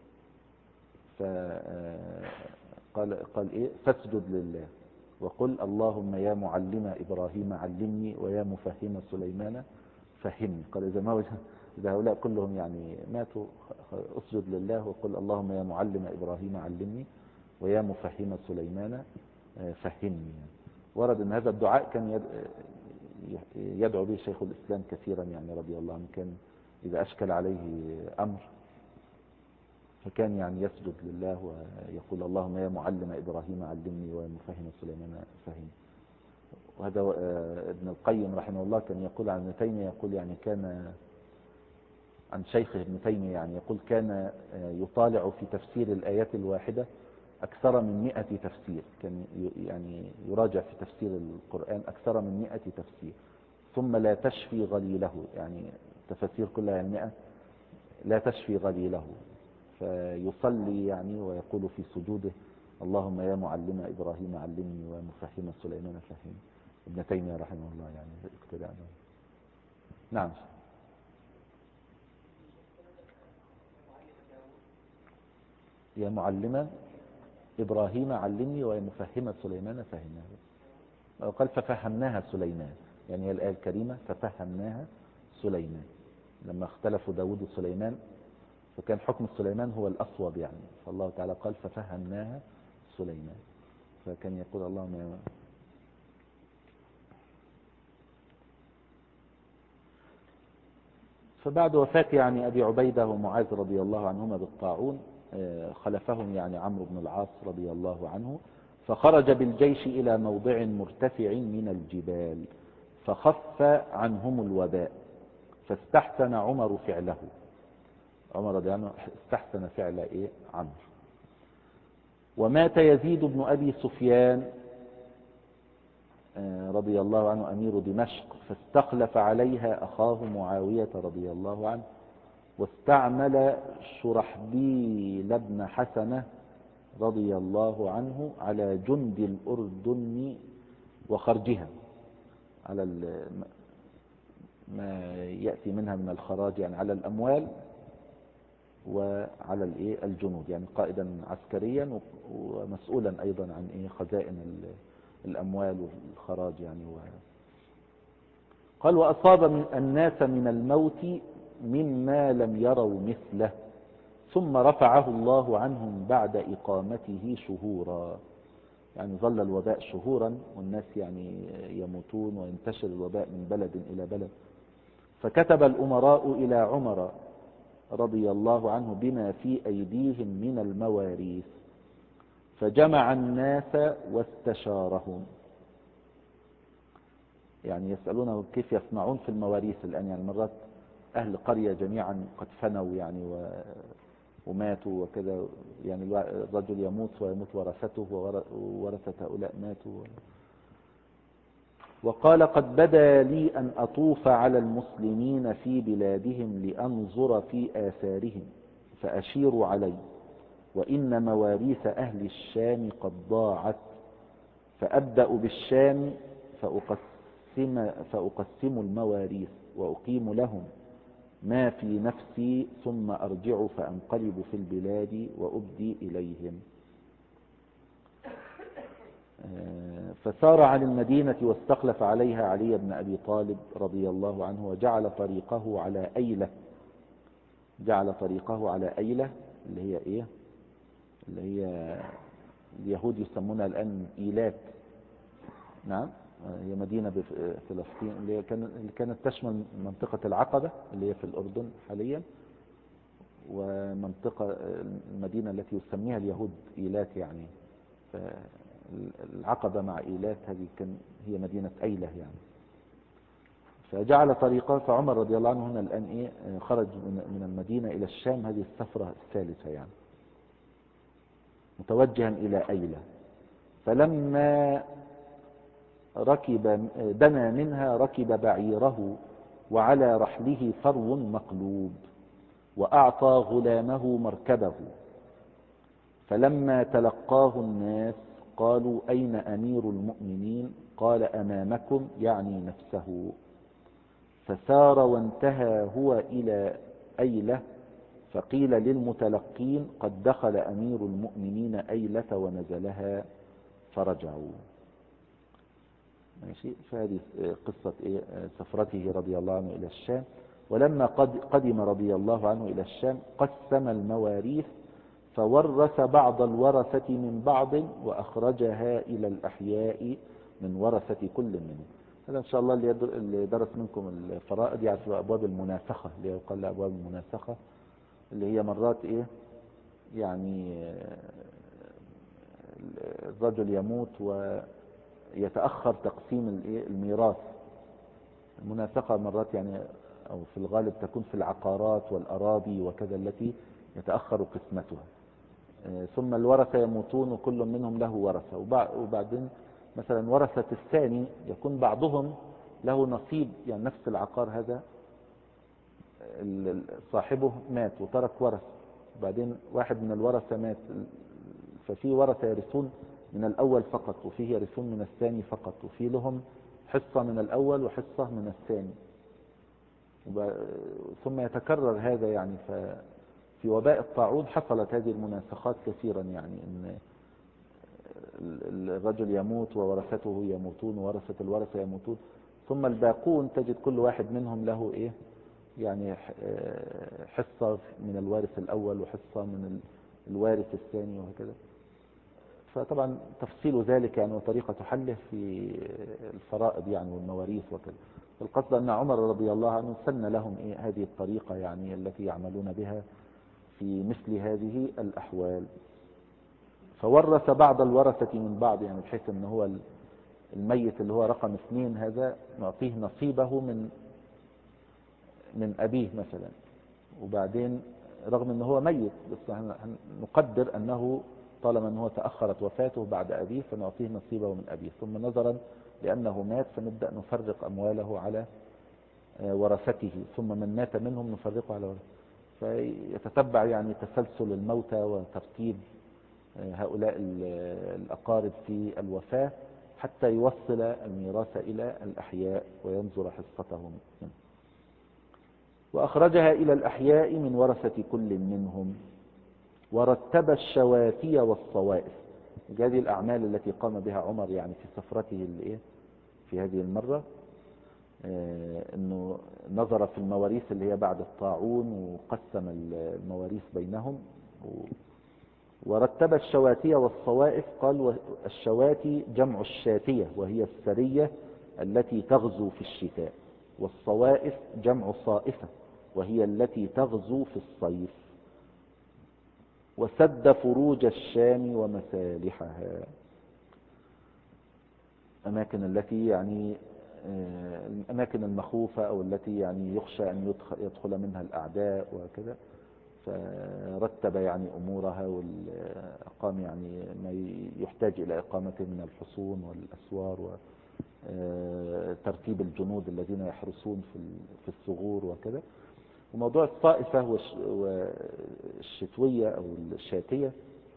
قال إيه فاسجد لله وقل اللهم يا معلم إبراهيم علمني ويا مفهم سليمان فهمني. قال إذا هؤلاء كلهم يعني ماتوا اسجد لله وقل اللهم يا معلم إبراهيم علمني ويا مفهم سليمان فهمني. ورد أن هذا الدعاء كان يدعو به شيخ الإسلام كثيرا يعني رضي الله عنه، كان إذا أشكل عليه أمر فكان يعني يسجد لله ويقول اللهم يا معلم إبراهيم علمني ويا مفهم سليمان فهمني. وهذا ابن القيم رحمه الله كان يقول عن ابن تيمية، يقول يعني كان عن شيخه ابن تيمية يعني يقول كان يطالع في تفسير الآيات الواحدة أكثر من 100 تفسير، كان يعني يراجع في تفسير القرآن أكثر من 100 تفسير، ثم لا تشفي غليله، يعني تفسير كلها يعني 100 لا تشفي غليله. فيصلي يعني ويقول في سجوده اللهم يا معلم إبراهيم علمني ومفهم سليمان فهمني. ابن تيمية رحمه الله يعني اقتداء. نعم. يا معلم إبراهيم علمني ويا مفهم سليمان فهمني. قال ففهمناها سليمان، يعني هي الآية الكريمة ففهمناها سليمان. لما اختلفوا داود وسليمان فكان حكم سليمان هو الأصوب يعني، فالله تعالى قال ففهمناها سليمان، فكان يقول اللهم يا. فبعد وفاة يعني أبي عبيدة ومعاذ رضي الله عنهما بالطاعون خلفهم يعني عمرو بن العاص رضي الله عنه، فخرج بالجيش إلى موضع مرتفع من الجبال فخف عنهم الوباء، فاستحسن عمر فعله. عمر رضي الله عنه استحسن فعل عمرو. ومات يزيد بن أبي سفيان رضي الله عنه أمير دمشق، فاستخلف عليها أخاه معاوية رضي الله عنه، واستعمل شرحبيل بن حسنة رضي الله عنه على جند الأردن وخرجها، على ما يأتي منها من الخراج يعني على الأموال وعلى الجنود، يعني قائدا عسكريا ومسؤولا أيضا عن خزائن الأموال والخراج يعني قال وأصاب من الناس من الموت مما لم يروا مثله، ثم رفعه الله عنهم بعد إقامته شهورا. يعني ظل الوباء شهورا والناس يعني يموتون وينتشر الوباء من بلد إلى بلد. فكتب الأمراء إلى عمر رضي الله عنه بما في أيديهم من المواريث، فجمع الناس واستشارهم، يعني يسألونه كيف يصنعون في المواريث الآن. يعني مرات أهل القرية جميعا قد فنوا يعني وماتوا وكذا، يعني الرجل يموت ويموت ورثته وورثة هؤلاء ماتوا. وقال قد بدا لي أن أطوف على المسلمين في بلادهم لأنظر في آثارهم فأشير علي، وإن مواريث أهل الشام قد ضاعت، فأبدأ بالشام فأقسم المواريث وأقيم لهم ما في نفسي، ثم أرجع فأنقلب في البلاد وأبدي إليهم. فسار عن المدينة واستخلف عليها علي بن أبي طالب رضي الله عنه، وجعل طريقه على أيلة. جعل طريقه على أيلة اللي هي اللي هي اليهود يسمونها الآن إيلات. نعم، هي مدينة بفلسطين اللي كانت تشمل منطقة العقبة اللي هي في الأردن حاليا، ومنطقة المدينة التي يسميها اليهود إيلات يعني. العقبة مع إيلات هذه هي مدينة أيلة يعني. فجعل طريقه. فعمر رضي الله عنه هنا الآن خرج من المدينة إلى الشام، هذه السفرة الثالثة يعني، متوجها إلى أيلة. فلما دنا منها ركب بعيره وعلى رحله فرو مقلوب، وأعطى غلامه مركبه. فلما تلقاه الناس قالوا أين أمير المؤمنين؟ قال أمامكم، يعني نفسه. فسار وانتهى هو إلى أيلة، فقيل للمتلقين قد دخل أمير المؤمنين أيلة ونزلها، فرجعوا. ماشي. فهذه قصة سفرته رضي الله عنه إلى الشام. ولما قدم رضي الله عنه إلى الشام قسم المواريث، فورث بعض الورثة من بعض، وأخرجها إلى الأحياء من ورثة كل منهم. هذا إن شاء الله اللي درس منكم الفرائض يعرف أبواب المناسخة، اللي يقال لها أبواب المناسخة، اللي هي مرات يعني الرجل يموت ويتأخر تقسيم الميراث. المناسخة مرات يعني أو في الغالب تكون في العقارات والأراضي وكذا التي يتأخر قسمتها. ثم الورثة يموتون وكل منهم له ورثة، وبعدين مثلا ورثة الثاني يكون بعضهم له نصيب، يعني نفس العقار هذا صاحبه مات وترك ورث، بعدين واحد من الورثة مات، ففي ورثة يرثون من الأول فقط، وفيه يرثون من الثاني فقط، وفي لهم حصة من الأول وحصة من الثاني. ثم يتكرر هذا يعني. في وباء الطاعون حصلت هذه المناسخات كثيرا، يعني ان الرجل يموت وورثته يموتون وورثة الورثة يموتون، ثم الباقون تجد كل واحد منهم له يعني حصة من الوارث الأول وحصة من الوارث الثاني وهكذا. فطبعا تفصيل ذلك يعني وطريقة حله في الفرائض يعني والمواريث وكذا. القصد أن عمر رضي الله عنه سن لهم هذه الطريقة يعني التي يعملون بها في مثل هذه الأحوال. فورث بعض الورثة من بعض، يعني بحيث أنه هو الميت اللي هو رقم 2 هذا نعطيه نصيبه من أبيه مثلا، وبعدين رغم أنه هو ميت بس نقدر أنه طالما أنه تأخرت وفاته بعد أبيه فنعطيه نصيبه من أبيه، ثم نظرا لأنه مات فنبدأ نفرق أمواله على ورثته، ثم من مات منهم نفرقه على ورثته. فيتتبع يعني تسلسل الموتى وترتيب هؤلاء الأقارب في الوفاة حتى يوصل الميراث إلى الأحياء وينظر حصتهم منه. وأخرجها إلى الأحياء من ورثة كل منهم، ورتب الشوافي والصوائف. هذه الأعمال التي قام بها عمر يعني في سفرته في هذه المرة، أنه نظر في المواريث اللي هي بعد الطاعون وقسم المواريث بينهم. ورتب الشواتي والصوائف. قال الشواتي جمع الشاتية وهي السرية التي تغزو في الشتاء، والصوائف جمع صائفة وهي التي تغزو في الصيف. وسد فروج الشام ومسالحها، أماكن التي يعني الأماكن المخوفة أو التي يعني يخشى أن يدخل منها الأعداء وكذا، فرتب يعني أمورها وأقام يعني ما يحتاج إلى إقامته من الحصون والأسوار وترتيب الجنود الذين يحرسون في الثغور وكذا. وموضوع الطائفة والشتوية أو الشاتية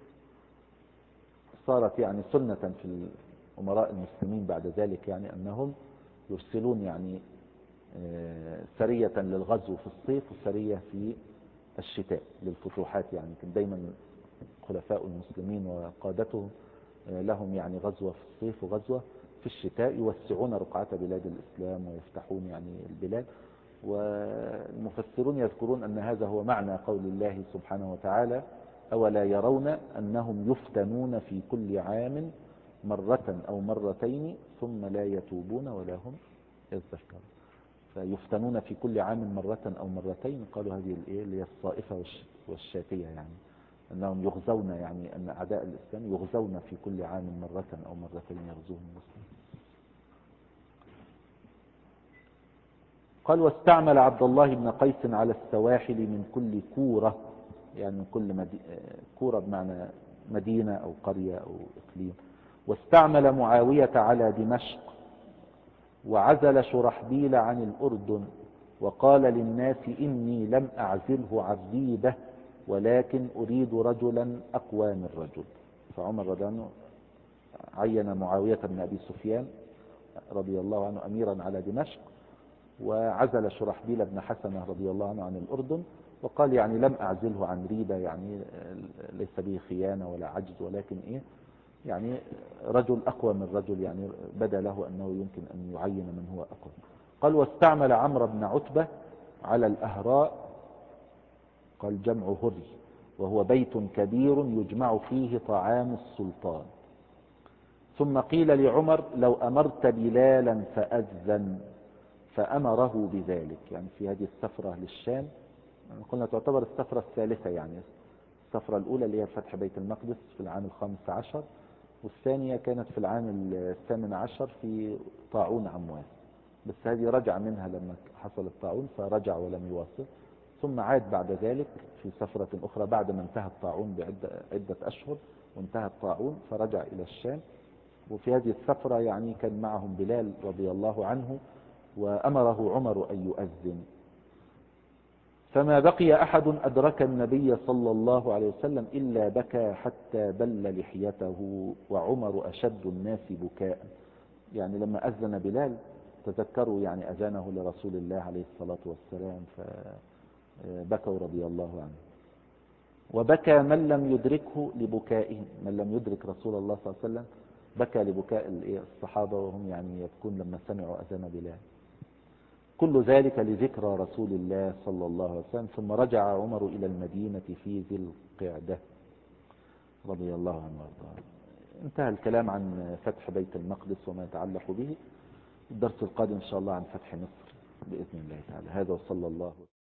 صارت يعني سنة في أمراء المسلمين بعد ذلك، يعني أنهم يرسلون يعني سرية للغزو في الصيف وسرية في الشتاء للفتوحات. يعني كان دايما خلفاء المسلمين وقادتهم لهم يعني غزوة في الصيف وغزوة في الشتاء، يوسعون رقعة بلاد الإسلام ويفتحون يعني البلاد. والمفسرون يذكرون أن هذا هو معنى قول الله سبحانه وتعالى: أولا يرون أنهم يفتنون في كل عام مرة أو مرتين ثم لا يتوبون ولا هم يذكرون. فيفتنون في كل عام مرة أو مرتين. قالوا هذه اللي هي الصائفة والشاتية، يعني أنهم يغزون، يعني أن أعداء الإسلام يغزون في كل عام مرة أو مرتين يغزوهم المسلمين. قال واستعمل عبد الله بن قيس على السواحل من كل كورة، يعني من كل كورة بمعنى مدينة أو قرية أو إقليم. واستعمل معاوية على دمشق، وعزل شرحبيل عن الأردن، وقال للناس إني لم أعزله عن ريبة ولكن أريد رجلا أقوى من رجل. فعمر رضي الله عنه عين معاوية بن أبي سفيان رضي الله عنه أميرا على دمشق، وعزل شرحبيل بن حسنة رضي الله عنه عن الأردن، وقال يعني لم أعزله عن ريبة، يعني ليس به خيانة ولا عجز، ولكن يعني رجل أقوى من رجل، يعني بدا له أنه يمكن أن يعين من هو أقوى. قال واستعمل عمرو بن عتبة على الأهراء، قال جمع هري، وهو بيت كبير يجمع فيه طعام السلطان. ثم قيل لعمر لو أمرت بلالا فأذن، فأمره بذلك. يعني في هذه السفرة للشام، قلنا تعتبر السفرة الثالثة، يعني السفرة الأولى اللي هي فتح بيت المقدس في العام 15، والثانية كانت في العام 18 في طاعون عمواس، بس هذه رجع منها لما حصل الطاعون فرجع ولم يواصل، ثم عاد بعد ذلك في سفرة أخرى بعد ما انتهى الطاعون بعدة أشهر، وانتهى الطاعون فرجع إلى الشام. وفي هذه السفرة يعني كان معهم بلال رضي الله عنه، وأمره عمر أن يؤذن. فما بقي أحد أدرك النبي صلى الله عليه وسلم إلا بكى حتى بل لحيته، وعمر أشد الناس بكاء. يعني لما أذن بلال تذكروا يعني أذانه لرسول الله عليه الصلاة والسلام، فبكوا رضي الله عنه. وبكى من لم يدركه لبكائهم، من لم يدرك رسول الله صلى الله عليه وسلم بكى لبكاء الصحابة، وهم يعني يبكون لما سمعوا أذان بلال. كل ذلك لذكرى رسول الله صلى الله عليه وسلم. ثم رجع عمر إلى المدينة في ذي القعدة رضي الله عنه وارضاه. انتهى الكلام عن فتح بيت المقدس وما يتعلق به. الدرس القادم إن شاء الله عن فتح مصر بإذن الله تعالى. هذا وصلى الله